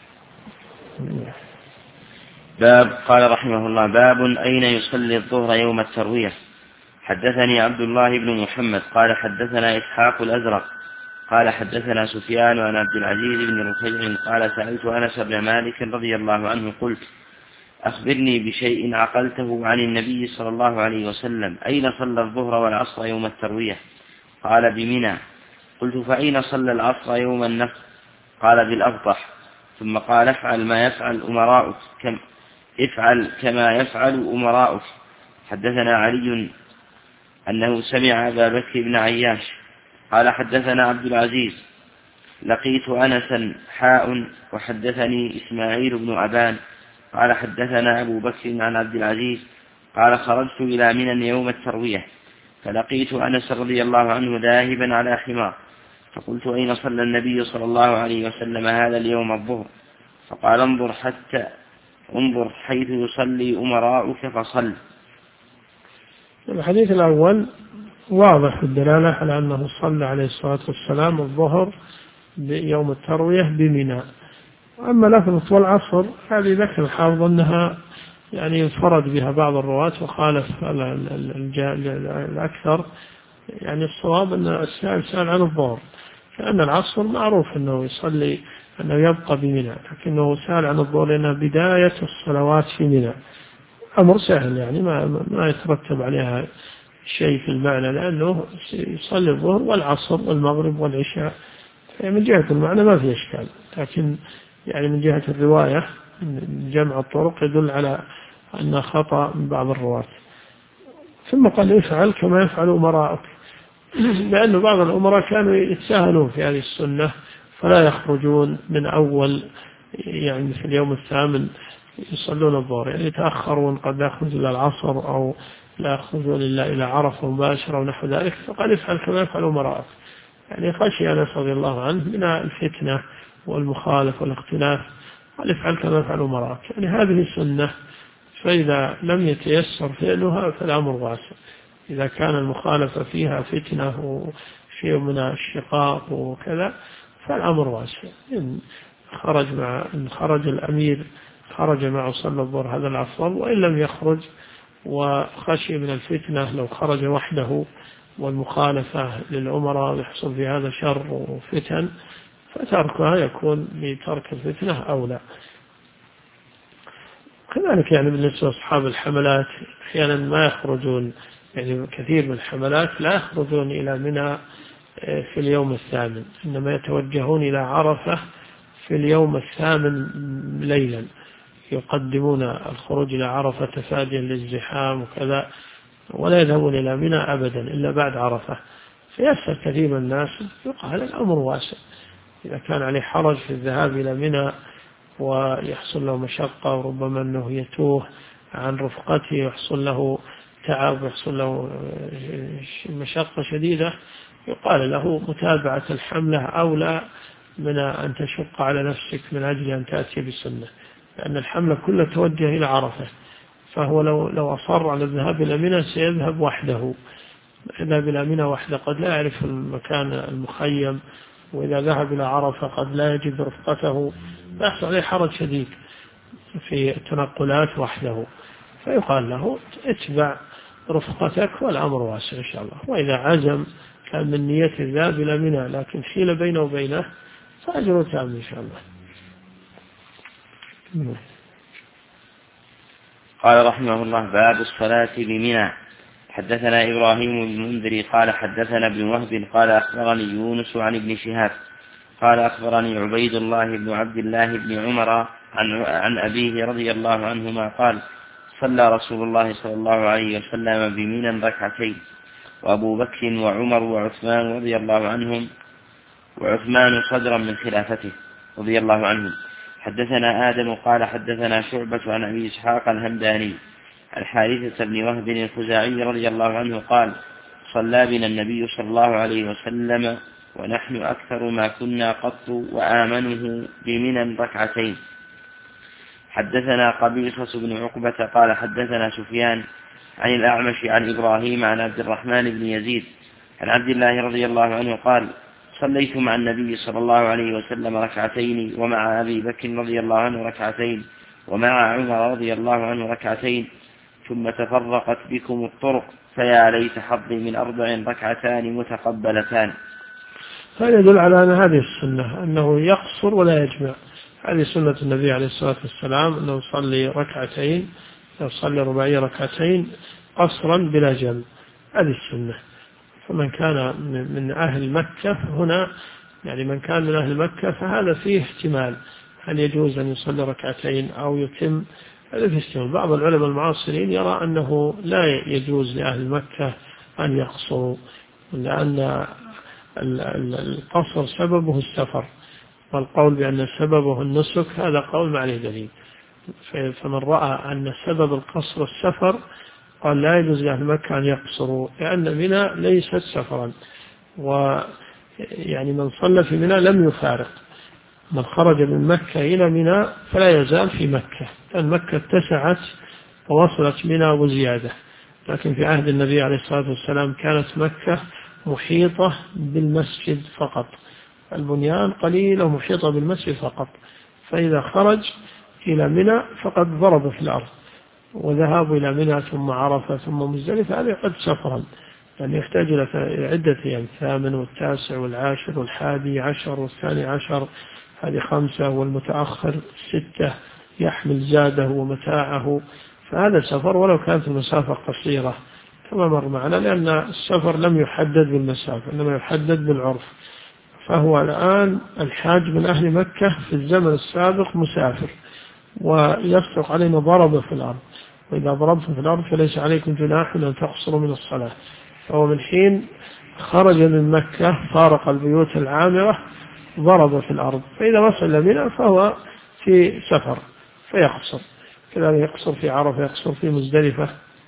باب. قال رحمه الله: باب أين يصلي الظهر يوم التروية. حدثني عبد الله بن محمد قال حدثنا إسحاق الأزرق قال حدثنا سفيان عن عبد العزيز بن رفيع قال: سألت أنس بن مالك رضي الله عنه قلت: أخبرني بشيء عقلته عن النبي صلى الله عليه وسلم، أين صلى الظهر والعصر يوم التروية؟ قال: بمنى. قلت: فأين صلى العصر يوم النفر؟ قال: بالأبطح. ثم قال: افعل كما يفعل أمراؤك. حدثنا علي أنه سمع أبا بكر بن عياش قال: حدثنا عبد العزيز لقيت أنسا وحدثني إسماعيل بن أبان قال: حدثنا أبو بكر عن عبد العزيز قال: خرجت إلى منى يوم التروية فلقيت أنس رضي الله عنه ذاهبا على حمار، فقلت: أين صلى النبي صلى الله عليه وسلم هذا اليوم الظهر؟ فقال: انظر حيث يصلي أمراؤك فصل. الحديث الأول واضح الدلالة على أنه صلى عليه الصلاة والسلام الظهر يوم التروية بمنى. أما لفظة والعصر هذه ذكر الحافظ أنها يعني انفرد بها بعض الرواة وخالف الأكثر. يعني الصواب أن السائل سأل عن الظهر، لأن العصر معروف أنه يصلي أنه يبقى بمنى، لكنه سأل عن الظهر لأنها بداية الصلوات في منى. أمر سهل يعني ما يترتب عليها شيء في المعنى، لأنه يصلي الظهر والعصر والمغرب والعشاء، يعني من جهة المعنى ما في إشكال، لكن يعني من جهة الرواية جمع الطرق يدل على أن خطأ من بعض الرواة. ثم قال يفعل كما يفعل أمراءك، لأن بعض الأمراء كانوا يتساهلون في هذه السنة فلا يخرجون من أول، يعني في اليوم الثامن يصلون الظهر، يعني يتأخرون، قد لا يخرجون إلى العصر أو لا يخرجون إلا إلى عرفة مباشرة ونحو ذلك. فقال يفعل كما يفعل أمراءك، يعني خشي أنس رضي الله عنه من الفتنة والمخالف والاختلاف، قال يفعل كما يفعل أمراءك، يعني هذه السنة، فإذا لم يتيسر فعلها فالأمر واسع. إذا كان المخالفة فيها فتنة وشيء من الشقاق وكذا فالأمر واسع. إن خرج الأمير خرج معه صلى الظهر هذا الأفضل، وإن لم يخرج وخشي من الفتنة لو خرج وحده والمخالفة للأمراء يحصل في هذا شر وفتن، فتركها يكون بترك الفتنة أولى. كذلك يعني بالنسبة لأصحاب الحملات أحيانا ما يخرجون، يعني كثير من الحملات لا يخرجون إلى منى في اليوم الثامن، إنما يتوجهون إلى عرفة في اليوم الثامن ليلا، يقدمون الخروج إلى عرفة تفاديا للزحام وكذا، ولا يذهبون إلى منى أبدا إلا بعد عرفة. فيسأل كثير من الناس، يقال الأمر واسع، إذا كان عليه حرج في الذهاب إلى منى ويحصل له مشقة وربما أنه يتوه عن رفقته ويحصل له تعب ويحصل له مشقة شديدة، يقال له متابعة الحملة أولى من أن تشق على نفسك من أجل أن تأتي بالسنة، لأن الحملة كلها توجه إلى عرفة، فهو لو أصر على الذهاب إلى منى سيذهب وحده، يذهب إلى منى وحده قد لا يعرف المكان المخيم، وإذا ذهب إلى عرفة قد لا يجد رفقته، فيحصل عليه حرج شديد في التنقلات وحده، فيقال له اتبع رفقتك والأمر واسع إن شاء الله. وإذا عزم كان من نية الذهاب إلى منى لكن حيل بينه وبينه فأجره تام إن شاء الله. قال رحمه الله: باب الصلاة بمنى. حدثنا إبراهيم بن المنذر قال حدثنا ابن وهب قال أخبرني يونس عن ابن شهاب قال أخبرني عبيد الله بن عبد الله بن عمر عن أبيه رضي الله عنهما قال: صلى رسول الله صلى الله عليه وسلم بمنى ركعتين، وأبو بكر وعمر وعثمان رضي الله عنهم، وعثمان صدرا من خلافته رضي الله عنهم. حدثنا آدم قال حدثنا شعبة عن أبي إسحاق الهمداني عن حارثة بن وهب الخزاعي رضي الله عنه قال: صلى بنا النبي صلى الله عليه وسلم ونحن أكثر ما كنا قط وآمنه بمنى ركعتين. حدثنا قبيصة بن عقبة قال حدثنا سفيان عن الأعمش عن إبراهيم عن عبد الرحمن بن يزيد عن عبد الله رضي الله عنه قال: صليت مع النبي صلى الله عليه وسلم ركعتين، ومع أبي بكر رضي الله عنه ركعتين، ومع عمر رضي الله عنه ركعتين، ثم تفرقت بكم الطرق، فيا ليت حظي من 4 ركعتان متقبلتان. هذا يدل على أن هذه السنة أنه يقصر ولا يجمع، هذه سنة النبي عليه الصلاة والسلام أنه يصلي ركعتين، يصلي رباعية ركعتين قصرا بلا جمع، هذه السنة. فمن كان من أهل مكة هنا، يعني من كان من أهل مكة فهذا فيه احتمال، هل يجوز أن يصلي ركعتين أو يتم، هذا فيه احتمال. بعض العلماء المعاصرين يرى أنه لا يجوز لأهل مكة أن يقصروا، لأن القصر سببه السفر، والقول بأن سببه النسك هذا قول ما عليه دليل. فمن رأى أن سبب القصر السفر قال لا يجوز لأهل مكة أن يقصروا، لأن منى ليست سفرا، ويعني من صلى في منى لم يفارق، من خرج من مكة إلى منى فلا يزال في مكة، لأن مكة اتسعت ووصلت منى وزيادة. لكن في عهد النبي عليه الصلاة والسلام كانت مكة محيطة بالمسجد فقط، البنيان قليلة ومحيطة بالمسجد فقط، فإذا خرج إلى منى فقد ضرب في الأرض، وذهاب إلى منى ثم عرفة ثم مزدلفة هذا قد سفرا، يعني يحتاج إلى عدة أيام، 8 والتاسع والعاشر والحادي عشر والثاني عشر، هذه 5، والمتأخر 6 يحمل زاده ومتاعه، فهذا سفر ولو كانت المسافة قصيرة كما مر معنا، لأن السفر لم يحدد بالمسافة إنما يحدد بالعرف. فهو الآن الحاج من أهل مكة في الزمن السابق مسافر ويصدق علينا ضرب في الأرض، وإذا ضربتم في الأرض فليس عليكم جناح أن تقصروا من الصلاة. فهو من حين خرج من مكة فارق البيوت العامرة ضرب في الأرض، فإذا وصل منها فهو في سفر فيقصر، كذلك يقصر في عرفة، يقصر في مزدلفة.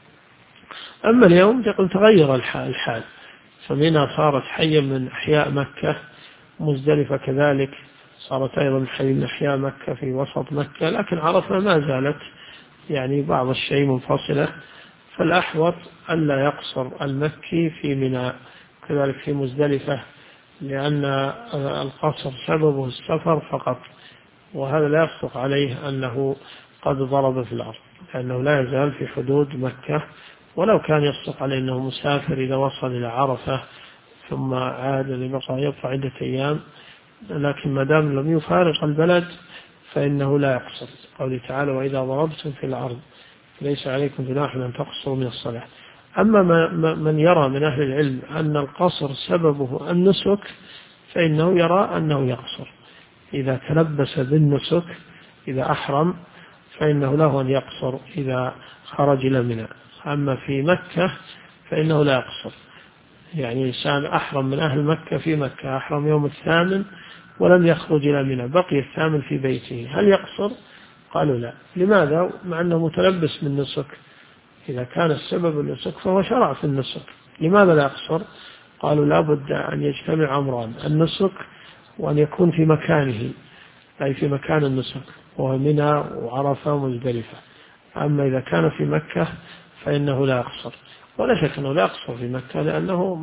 أما اليوم يقول تغير الحال، فمنى صارت حيا من أحياء مكة، مزدلفة كذلك صارت أيضا حي من أحياء مكة في وسط مكة، لكن عرفة ما زالت يعني بعض الشيء منفصلة. فالأحوط ألا يقصر المكي في منى، كذلك في مزدلفة، لأن القصر سببه السفر فقط، وهذا لا يصدق عليه أنه قد ضرب في الأرض، لأنه لا يزال في حدود مكة. ولو كان يصدق عليه أنه مسافر إذا وصل إلى عرفة ثم عاد يبقى عدة أيام، لكن ما دام لم يفارق البلد فإنه لا يقصر. قوله تعالى وإذا ضربتم في الأرض ليس عليكم جناح أن تقصروا من الصلاة. أما من يرى من أهل العلم أن القصر سببه النسك فإنه يرى أنه يقصر إذا تلبس بالنسك، إذا أحرم فإنه له أن يقصر إذا خرج إلى منى. أما في مكة فإنه لا يقصر، يعني إنسان أحرم من أهل مكة في مكة، أحرم يوم 8 ولم يخرج إلى منى، بقي 8 في بيته، هل يقصر؟ قالوا لا. لماذا؟ مع أنه متلبس بالنسك، إذا كان السبب النسك فهو شرع في النسك، لماذا لا يقصر؟ قالوا لا بد أن يجتمع أمران، النسك وأن يكون في مكانه، أي في مكان النسك وهو منى وعرفة ومزدلفة. أما إذا كان في مكة فإنه لا يقصر، ولا شك أنه لا يقصر في مكة لأنه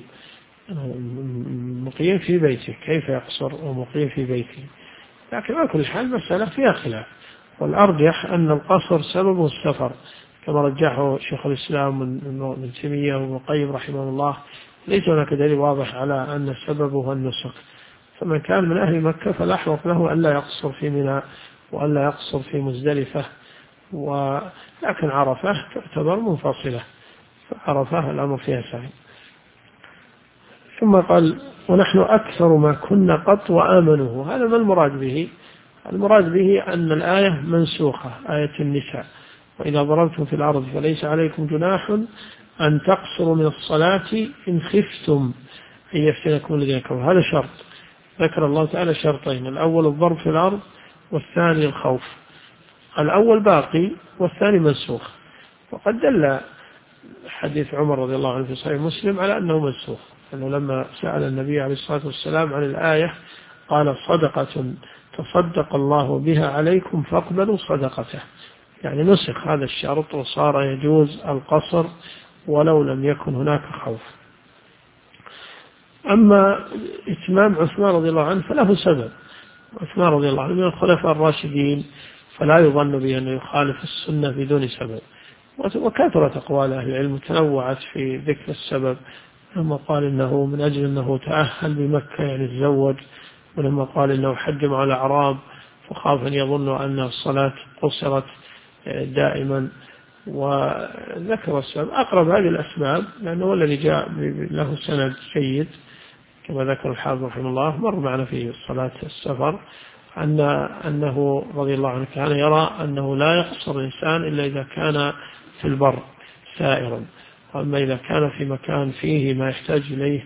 مقيم في بيته، كيف يقصر ومقيم في بيته؟ لكن على كل حال مسألة فيها خلاف، والأرجح أن القصر سببه السفر كما رجحه شيخ الإسلام ابن تيمية وابن القيم رحمه الله. ليس هناك دليل واضح على أن سببه النسك، فمن كان من أهل مكة فالأحوط له ألا يقصر في منى وألا يقصر في مزدلفة، ولكن عرفة تعتبر منفصلة، فعرفة الأمر فيها سهل. ثم قال ونحن أكثر ما كنا قط وآمنوه. هذا ما المراد به؟ المراد به أن الآية منسوخة، آية النساء وإذا ضربتم في الأرض فليس عليكم جناح أن تقصروا من الصلاة إن خفتم أن يفتنكم الذين كفروا. هذا شرط، ذكر الله تعالى شرطين، الأول الضرب في الأرض والثاني الخوف. الأول باقي والثاني منسوخ، وقد دل حديث عمر رضي الله عنه في صحيح مسلم على أنه منسوخ، أنه لما سأل النبي عليه الصلاة والسلام عن الآية قال صدقة تصدق الله بها عليكم فاقبلوا صدقته، يعني نسخ هذا الشرط وصار يجوز القصر ولو لم يكن هناك خوف. أما إتمام عثمان رضي الله عنه فله سبب، عثمان رضي الله عنه من الخلفاء الراشدين فلا يظن به أنه يخالف السنة بدون سبب، وكثرت أقوال أهل العلم تنوعت في ذكر السبب، لما قال إنه من أجل أنه تأهل بمكة يعني تزوج، ولما قال إنه حج مع الأعراب فخاف أن يظنوا أن الصلاة قصرت دائما، وذكر السبب أقرب هذه الأسباب لأنه الذي جاء له سند جيد كما ذكر الحافظ رحمه الله، مر معنا في صلاة السفر أنه رضي الله عنه كان يرى أنه لا يقصر الإنسان إلا إذا كان في البر سائرا، وأما إذا كان في مكان فيه ما يحتاج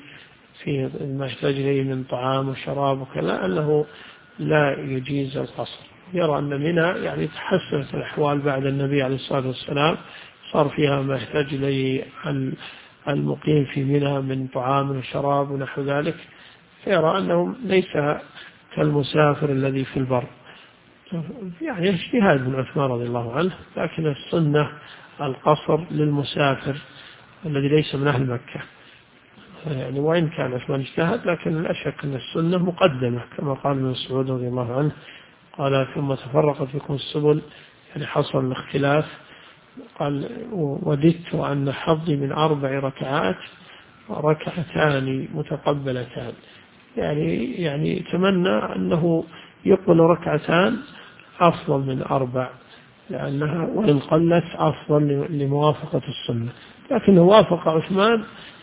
إليه من طعام وشراب وكذا أنه لا يجيز القصر. يرى أن منى يعني تحسنت الأحوال بعد النبي عليه الصلاة والسلام، صار فيها ما يحتاج إليه المقيم في منى من طعام وشراب ونحو ذلك، فيرى أنه ليس كالمسافر الذي في البر. يعني اجتهاد من عثمان رضي الله عنه، لكن السنة القصر للمسافر الذي ليس من أهل مكة، يعني وإن كان عثمان اجتهد لكن لا شك أن السنة مقدمة كما قال ابن مسعود رضي الله عنه قال ثم تفرقت بكم السبل، يعني حصل الاختلاف، قال وددت أن حظي من 4 ركعات ركعتان متقبلتان، يعني تمنى أنه يقبل ركعتان أفضل من 4، لأنها وإن قلت أفضل لموافقة السنة، لكنه وافق عثمان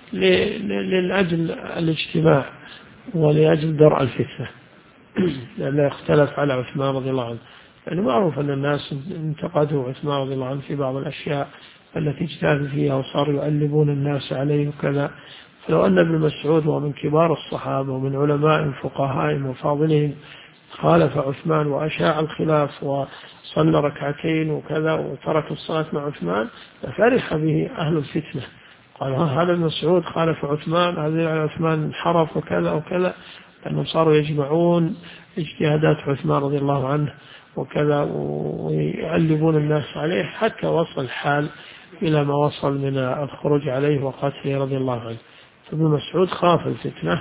لأجل الاجتماع ولأجل درء الفتنة، لأنه اختلف على عثمان رضي الله عنه. يعني معروف أن الناس انتقدوا عثمان رضي الله عنه في بعض الأشياء التي اجتهد فيها وصاروا يؤلبون الناس عليه وكذا. فلو أن ابن مسعود ومن كبار الصحابة ومن علماء فقهاء وفاضلين خالف عثمان وأشاع الخلاف وصلى ركعتين وكذا وترك الصلاة مع عثمان لفرح به أهل الفتنة، قال هذا ابن مسعود خالف عثمان، هذا عثمان انحرف وكذا وكذا، لأنهم صاروا يجمعون اجتهادات عثمان رضي الله عنه وكذا ويعلبون الناس عليه، حتى وصل الحال إلى ما وصل من الخروج عليه وقتله رضي الله عنه. فابن مسعود خاف الفتنة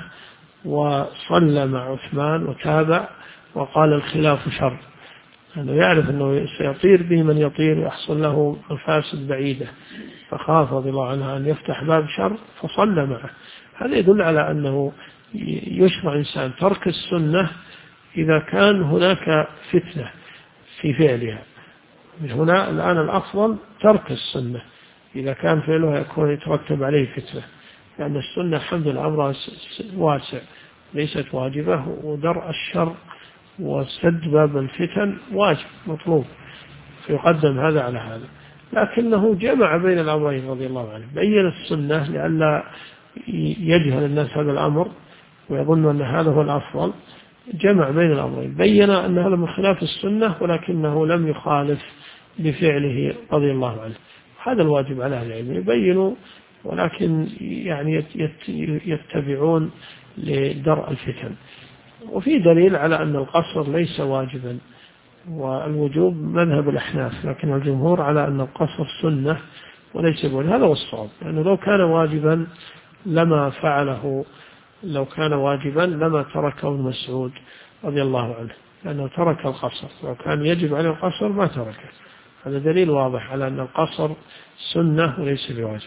وصلى مع عثمان وتابع وقال الخلاف شر، أنه يعرف أنه سيطير به من يطير ويحصل له مفاسد بعيدة، فخاف رضي الله عنه أن يفتح باب شر فصلى معه. هذا يدل على أنه يشرع إنسان ترك السنة إذا كان هناك فتنة في فعلها. من هنا الآن الأفضل ترك السنة إذا كان فعلها يكون يترتب عليه فتنة، لأن السنة الحمد لله أمرها واسع ليست واجبة، ودرء الشر وسد باب الفتن واجب مطلوب، فيقدم هذا على هذا. لكنه جمع بين الأمرين رضي الله عنه، بين السنة لئلا يجهل الناس هذا الأمر ويظن أن هذا هو الأفضل، جمع بين الأمرين، بين أن هذا من خلاف السنة ولكنه لم يخالف بفعله رضي الله عنه. هذا الواجب على أهل العلم، يبينوا ولكن يعني يتبعون لدرء الفتن. وفي دليل على أن القصر ليس واجبا، والوجوب مذهب الأحناف، لكن الجمهور على أن القصر سنة وليس بواجب. هذا هو الصواب، لأنه لو كان واجبا لما فعله، لو كان واجبا لما تركه ابن مسعود رضي الله عنه، لأنه ترك القصر، لو كان يجب عليه القصر ما تركه. هذا دليل واضح على أن القصر سنة وليس بواجب.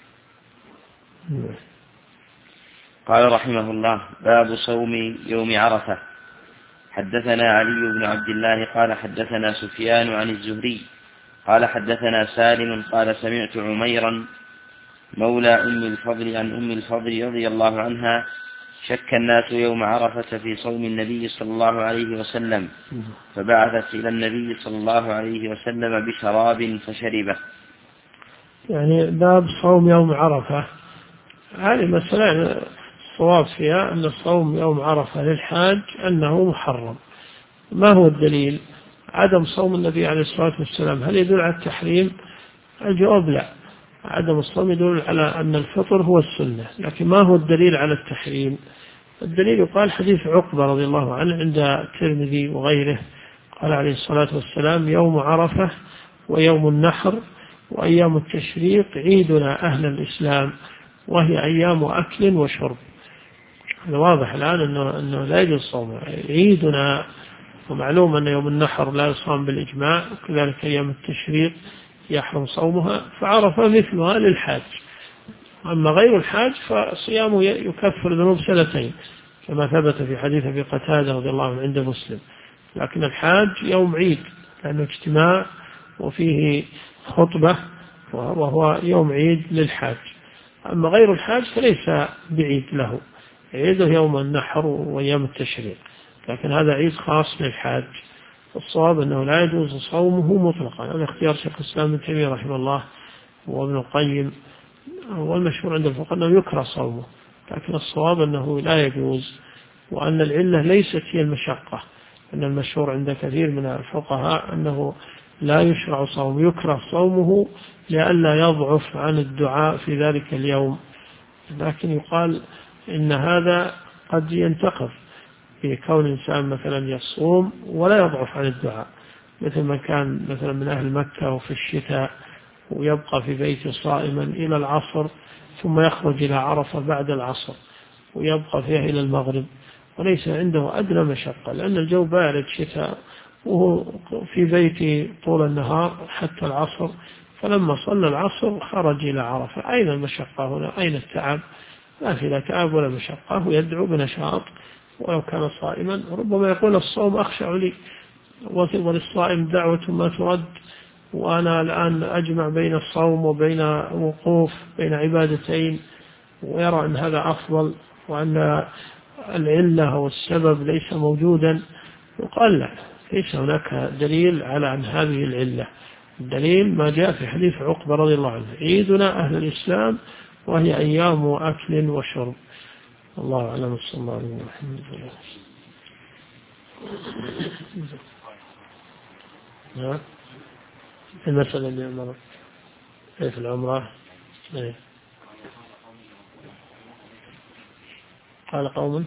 قال رحمه الله: باب صوم يوم عرفة. حدثنا علي بن عبد الله قال حدثنا سفيان عن الزهري قال حدثنا سالم قال سمعت عميرا مولى أم الفضل عن أم الفضل رضي الله عنها: شك الناس يوم عرفة في صوم النبي صلى الله عليه وسلم، فبعثت إلى النبي صلى الله عليه وسلم بشراب فشربه. يعني باب صوم يوم عرفة، هذه مسألة الصواب فيها أن صوم يوم عرفة للحاج أنه محرم. ما هو الدليل؟ عدم صوم النبي عليه الصلاة والسلام هل يدل على التحريم؟ الجواب لا، عدم الصوم يدل على أن الفطر هو السنة. لكن ما هو الدليل على التحريم؟ الدليل يقال حديث عقبة رضي الله عنه عند الترمذي وغيره، قال عليه الصلاة والسلام: يوم عرفة ويوم النحر وأيام التشريق عيدنا أهل الإسلام، وهي أيام أكل وشرب. هذا واضح الآن أنه لا يجوز صومه، عيدنا، ومعلوم أن يوم النحر لا يصام بالإجماع، وكذلك أيام التشريق يحرم صومها، فعرفة مثلها للحاج. أما غير الحاج فصيامه يكفر ذنوب سنتين، كما ثبت في حديث أبي قتادة رضي الله عنه عند مسلم. لكن الحاج يوم عيد لأنه اجتماع وفيه خطبة، وهو يوم عيد للحاج. أما غير الحاج فليس بعيد له، عيده يوم النحر وأيام التشريق، لكن هذا عيد خاص للحاج. الصواب أنه لا يجوز صومه مطلقا، هذا اختيار شيخ الإسلام ابن تيمية رحمه الله وابن القيم، والمشهور عند الفقهاء أنه يكره صومه، لكن الصواب أنه لا يجوز، وأن العلة ليست هي المشقة، أن المشهور عند كثير من الفقهاء أنه لا يشرع صومه، يكره صومه لئلا يضعف عن الدعاء في ذلك اليوم. لكن يقال إن هذا قد ينتقض بكون إنسان مثلا يصوم ولا يضعف عن الدعاء، مثل ما كان مثلا من أهل مكة وفي الشتاء ويبقى في بيته صائما إلى العصر، ثم يخرج إلى عرفة بعد العصر ويبقى فيها إلى المغرب، وليس عنده أدنى مشقة، لأن الجو بارد شتاء وهو في بيته طول النهار حتى العصر، فلما صلى العصر خرج إلى عرفة. أين المشقة هنا؟ أين التعب؟ ما في لا تعب ولا مشقة، ويدعو بنشاط ولو كان صائما. ربما يقول الصوم أخشع لي، وللصائم دعوة ما ترد، وأنا الآن أجمع بين الصوم وبين وقوف بين عبادتين، ويرى أن هذا أفضل وأن العلة والسبب ليس موجودا، يقال لا، ليس هناك دليل على أن هذه العلة. الدليل ما جاء في حديث عقبة رضي الله عنه: عيدنا أهل الإسلام وهي أيام أكل وشرب. الله أعلم. صلى الله عليه وسلم. المسألة اللي مرت في العمرة، قال قوم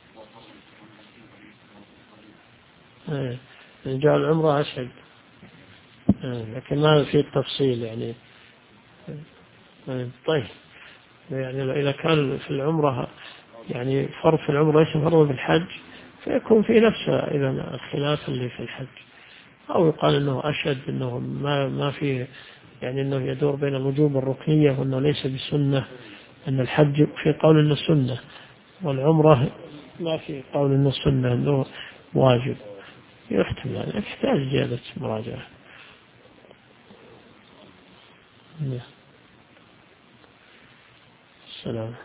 جاء العمرة أشهد، لكن ما في التفصيل يعني. طيب، يعني إذا كان في العمرة يعني فرض في العمرة ليس فرض في الحج، فيكون في نفسه إذا الخلاف اللي في الحج، أو يقال أنه أشد، أنه ما في يعني أنه يدور بين الوجوب والركنية، وأنه ليس بسنة، أن الحج في قول أنه سنة، والعمرة ما في قول أنه سنة، أنه واجب. يحتمل يعني، يحتاج زيادة مراجعة. السلام.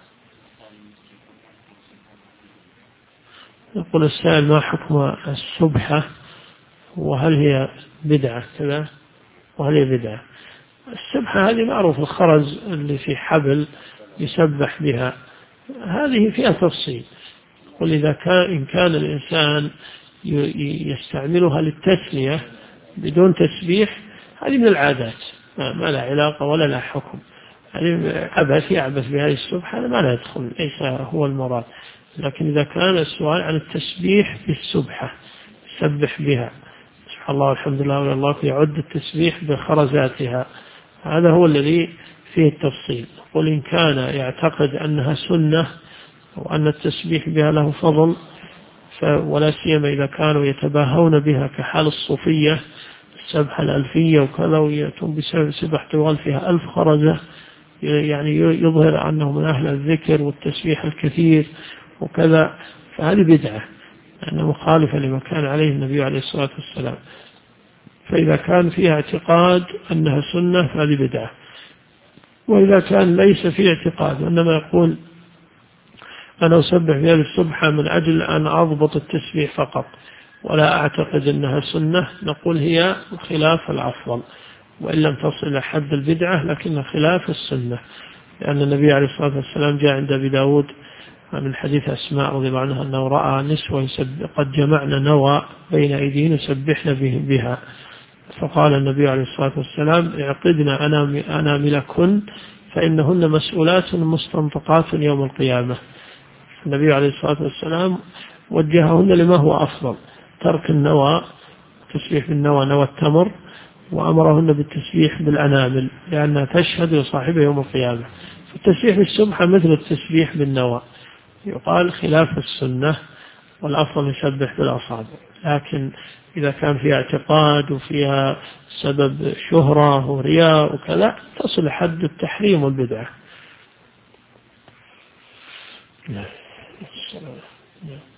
يقول السائل: ما حكم السبحة، وهل هي بدعة كذا، وهل هي بدعة؟ السبحة هذه معروف، الخرز اللي في حبل يسبح بها، هذه فيها تفصيل. ولذا إن كان الإنسان يستعملها للتسلية بدون تسبيح، هذه من العادات، ما لها علاقة ولا لها حكم. هذه عبث يعبث بهذه السبحة، ما لا يدخل، ليس هو المراد. لكن إذا كان السؤال عن التسبيح بالسبحة، يسبح بها سبحان الله والحمد لله ولا الله، يعد التسبيح بخرزاتها، هذا هو الذي فيه التفصيل. قل إن كان يعتقد أنها سنة وأن التسبيح بها له فضل، ولا سيما إذا كانوا يتباهون بها كحال الصوفية السبحة الألفية وكذا، ويأتون بسبحة تغال فيها 1000 خرزة، يعني يظهر أنه من أهل الذكر والتسبيح الكثير وكذا، فهذه بدعة، لأنها مخالفة لما كان عليه النبي عليه الصلاة والسلام. فإذا كان فيها اعتقاد أنها سنة فهذه بدعة. وإذا كان ليس فيه اعتقاد، وإنما يقول أنا أسبح بهذه السبحة من أجل أن أضبط التسبيح فقط، ولا أعتقد أنها سنة، نقول هي خلاف الأفضل، وإن لم تصل إلى حد البدعة لكن خلاف السنة. لأن النبي عليه الصلاة والسلام جاء عند أبي داود من حديث أسماء رضي الله عنها أنه رأى نسوة قد جمعنا نوى بين أيديهن يسبحن بها، فقال النبي عليه الصلاة والسلام: اعقدنا أناملكن فإنهن مسؤولات مستنطقات يوم القيامة. النبي عليه الصلاة والسلام وجههن لما هو أفضل، ترك النوى، التسبيح بالنوى، نوى التمر، وأمرهن بالتسبيح بالأنامل لأنها تشهد لصاحبها يوم القيامة. فالتسبيح بالسبحة مثل التسبيح بالنوى، يقال خلاف السنة، والأفضل يسبح بالأصابع. لكن إذا كان فيها اعتقاد وفيها سبب شهرة ورياء وكذا، تصل حد التحريم والبدعة.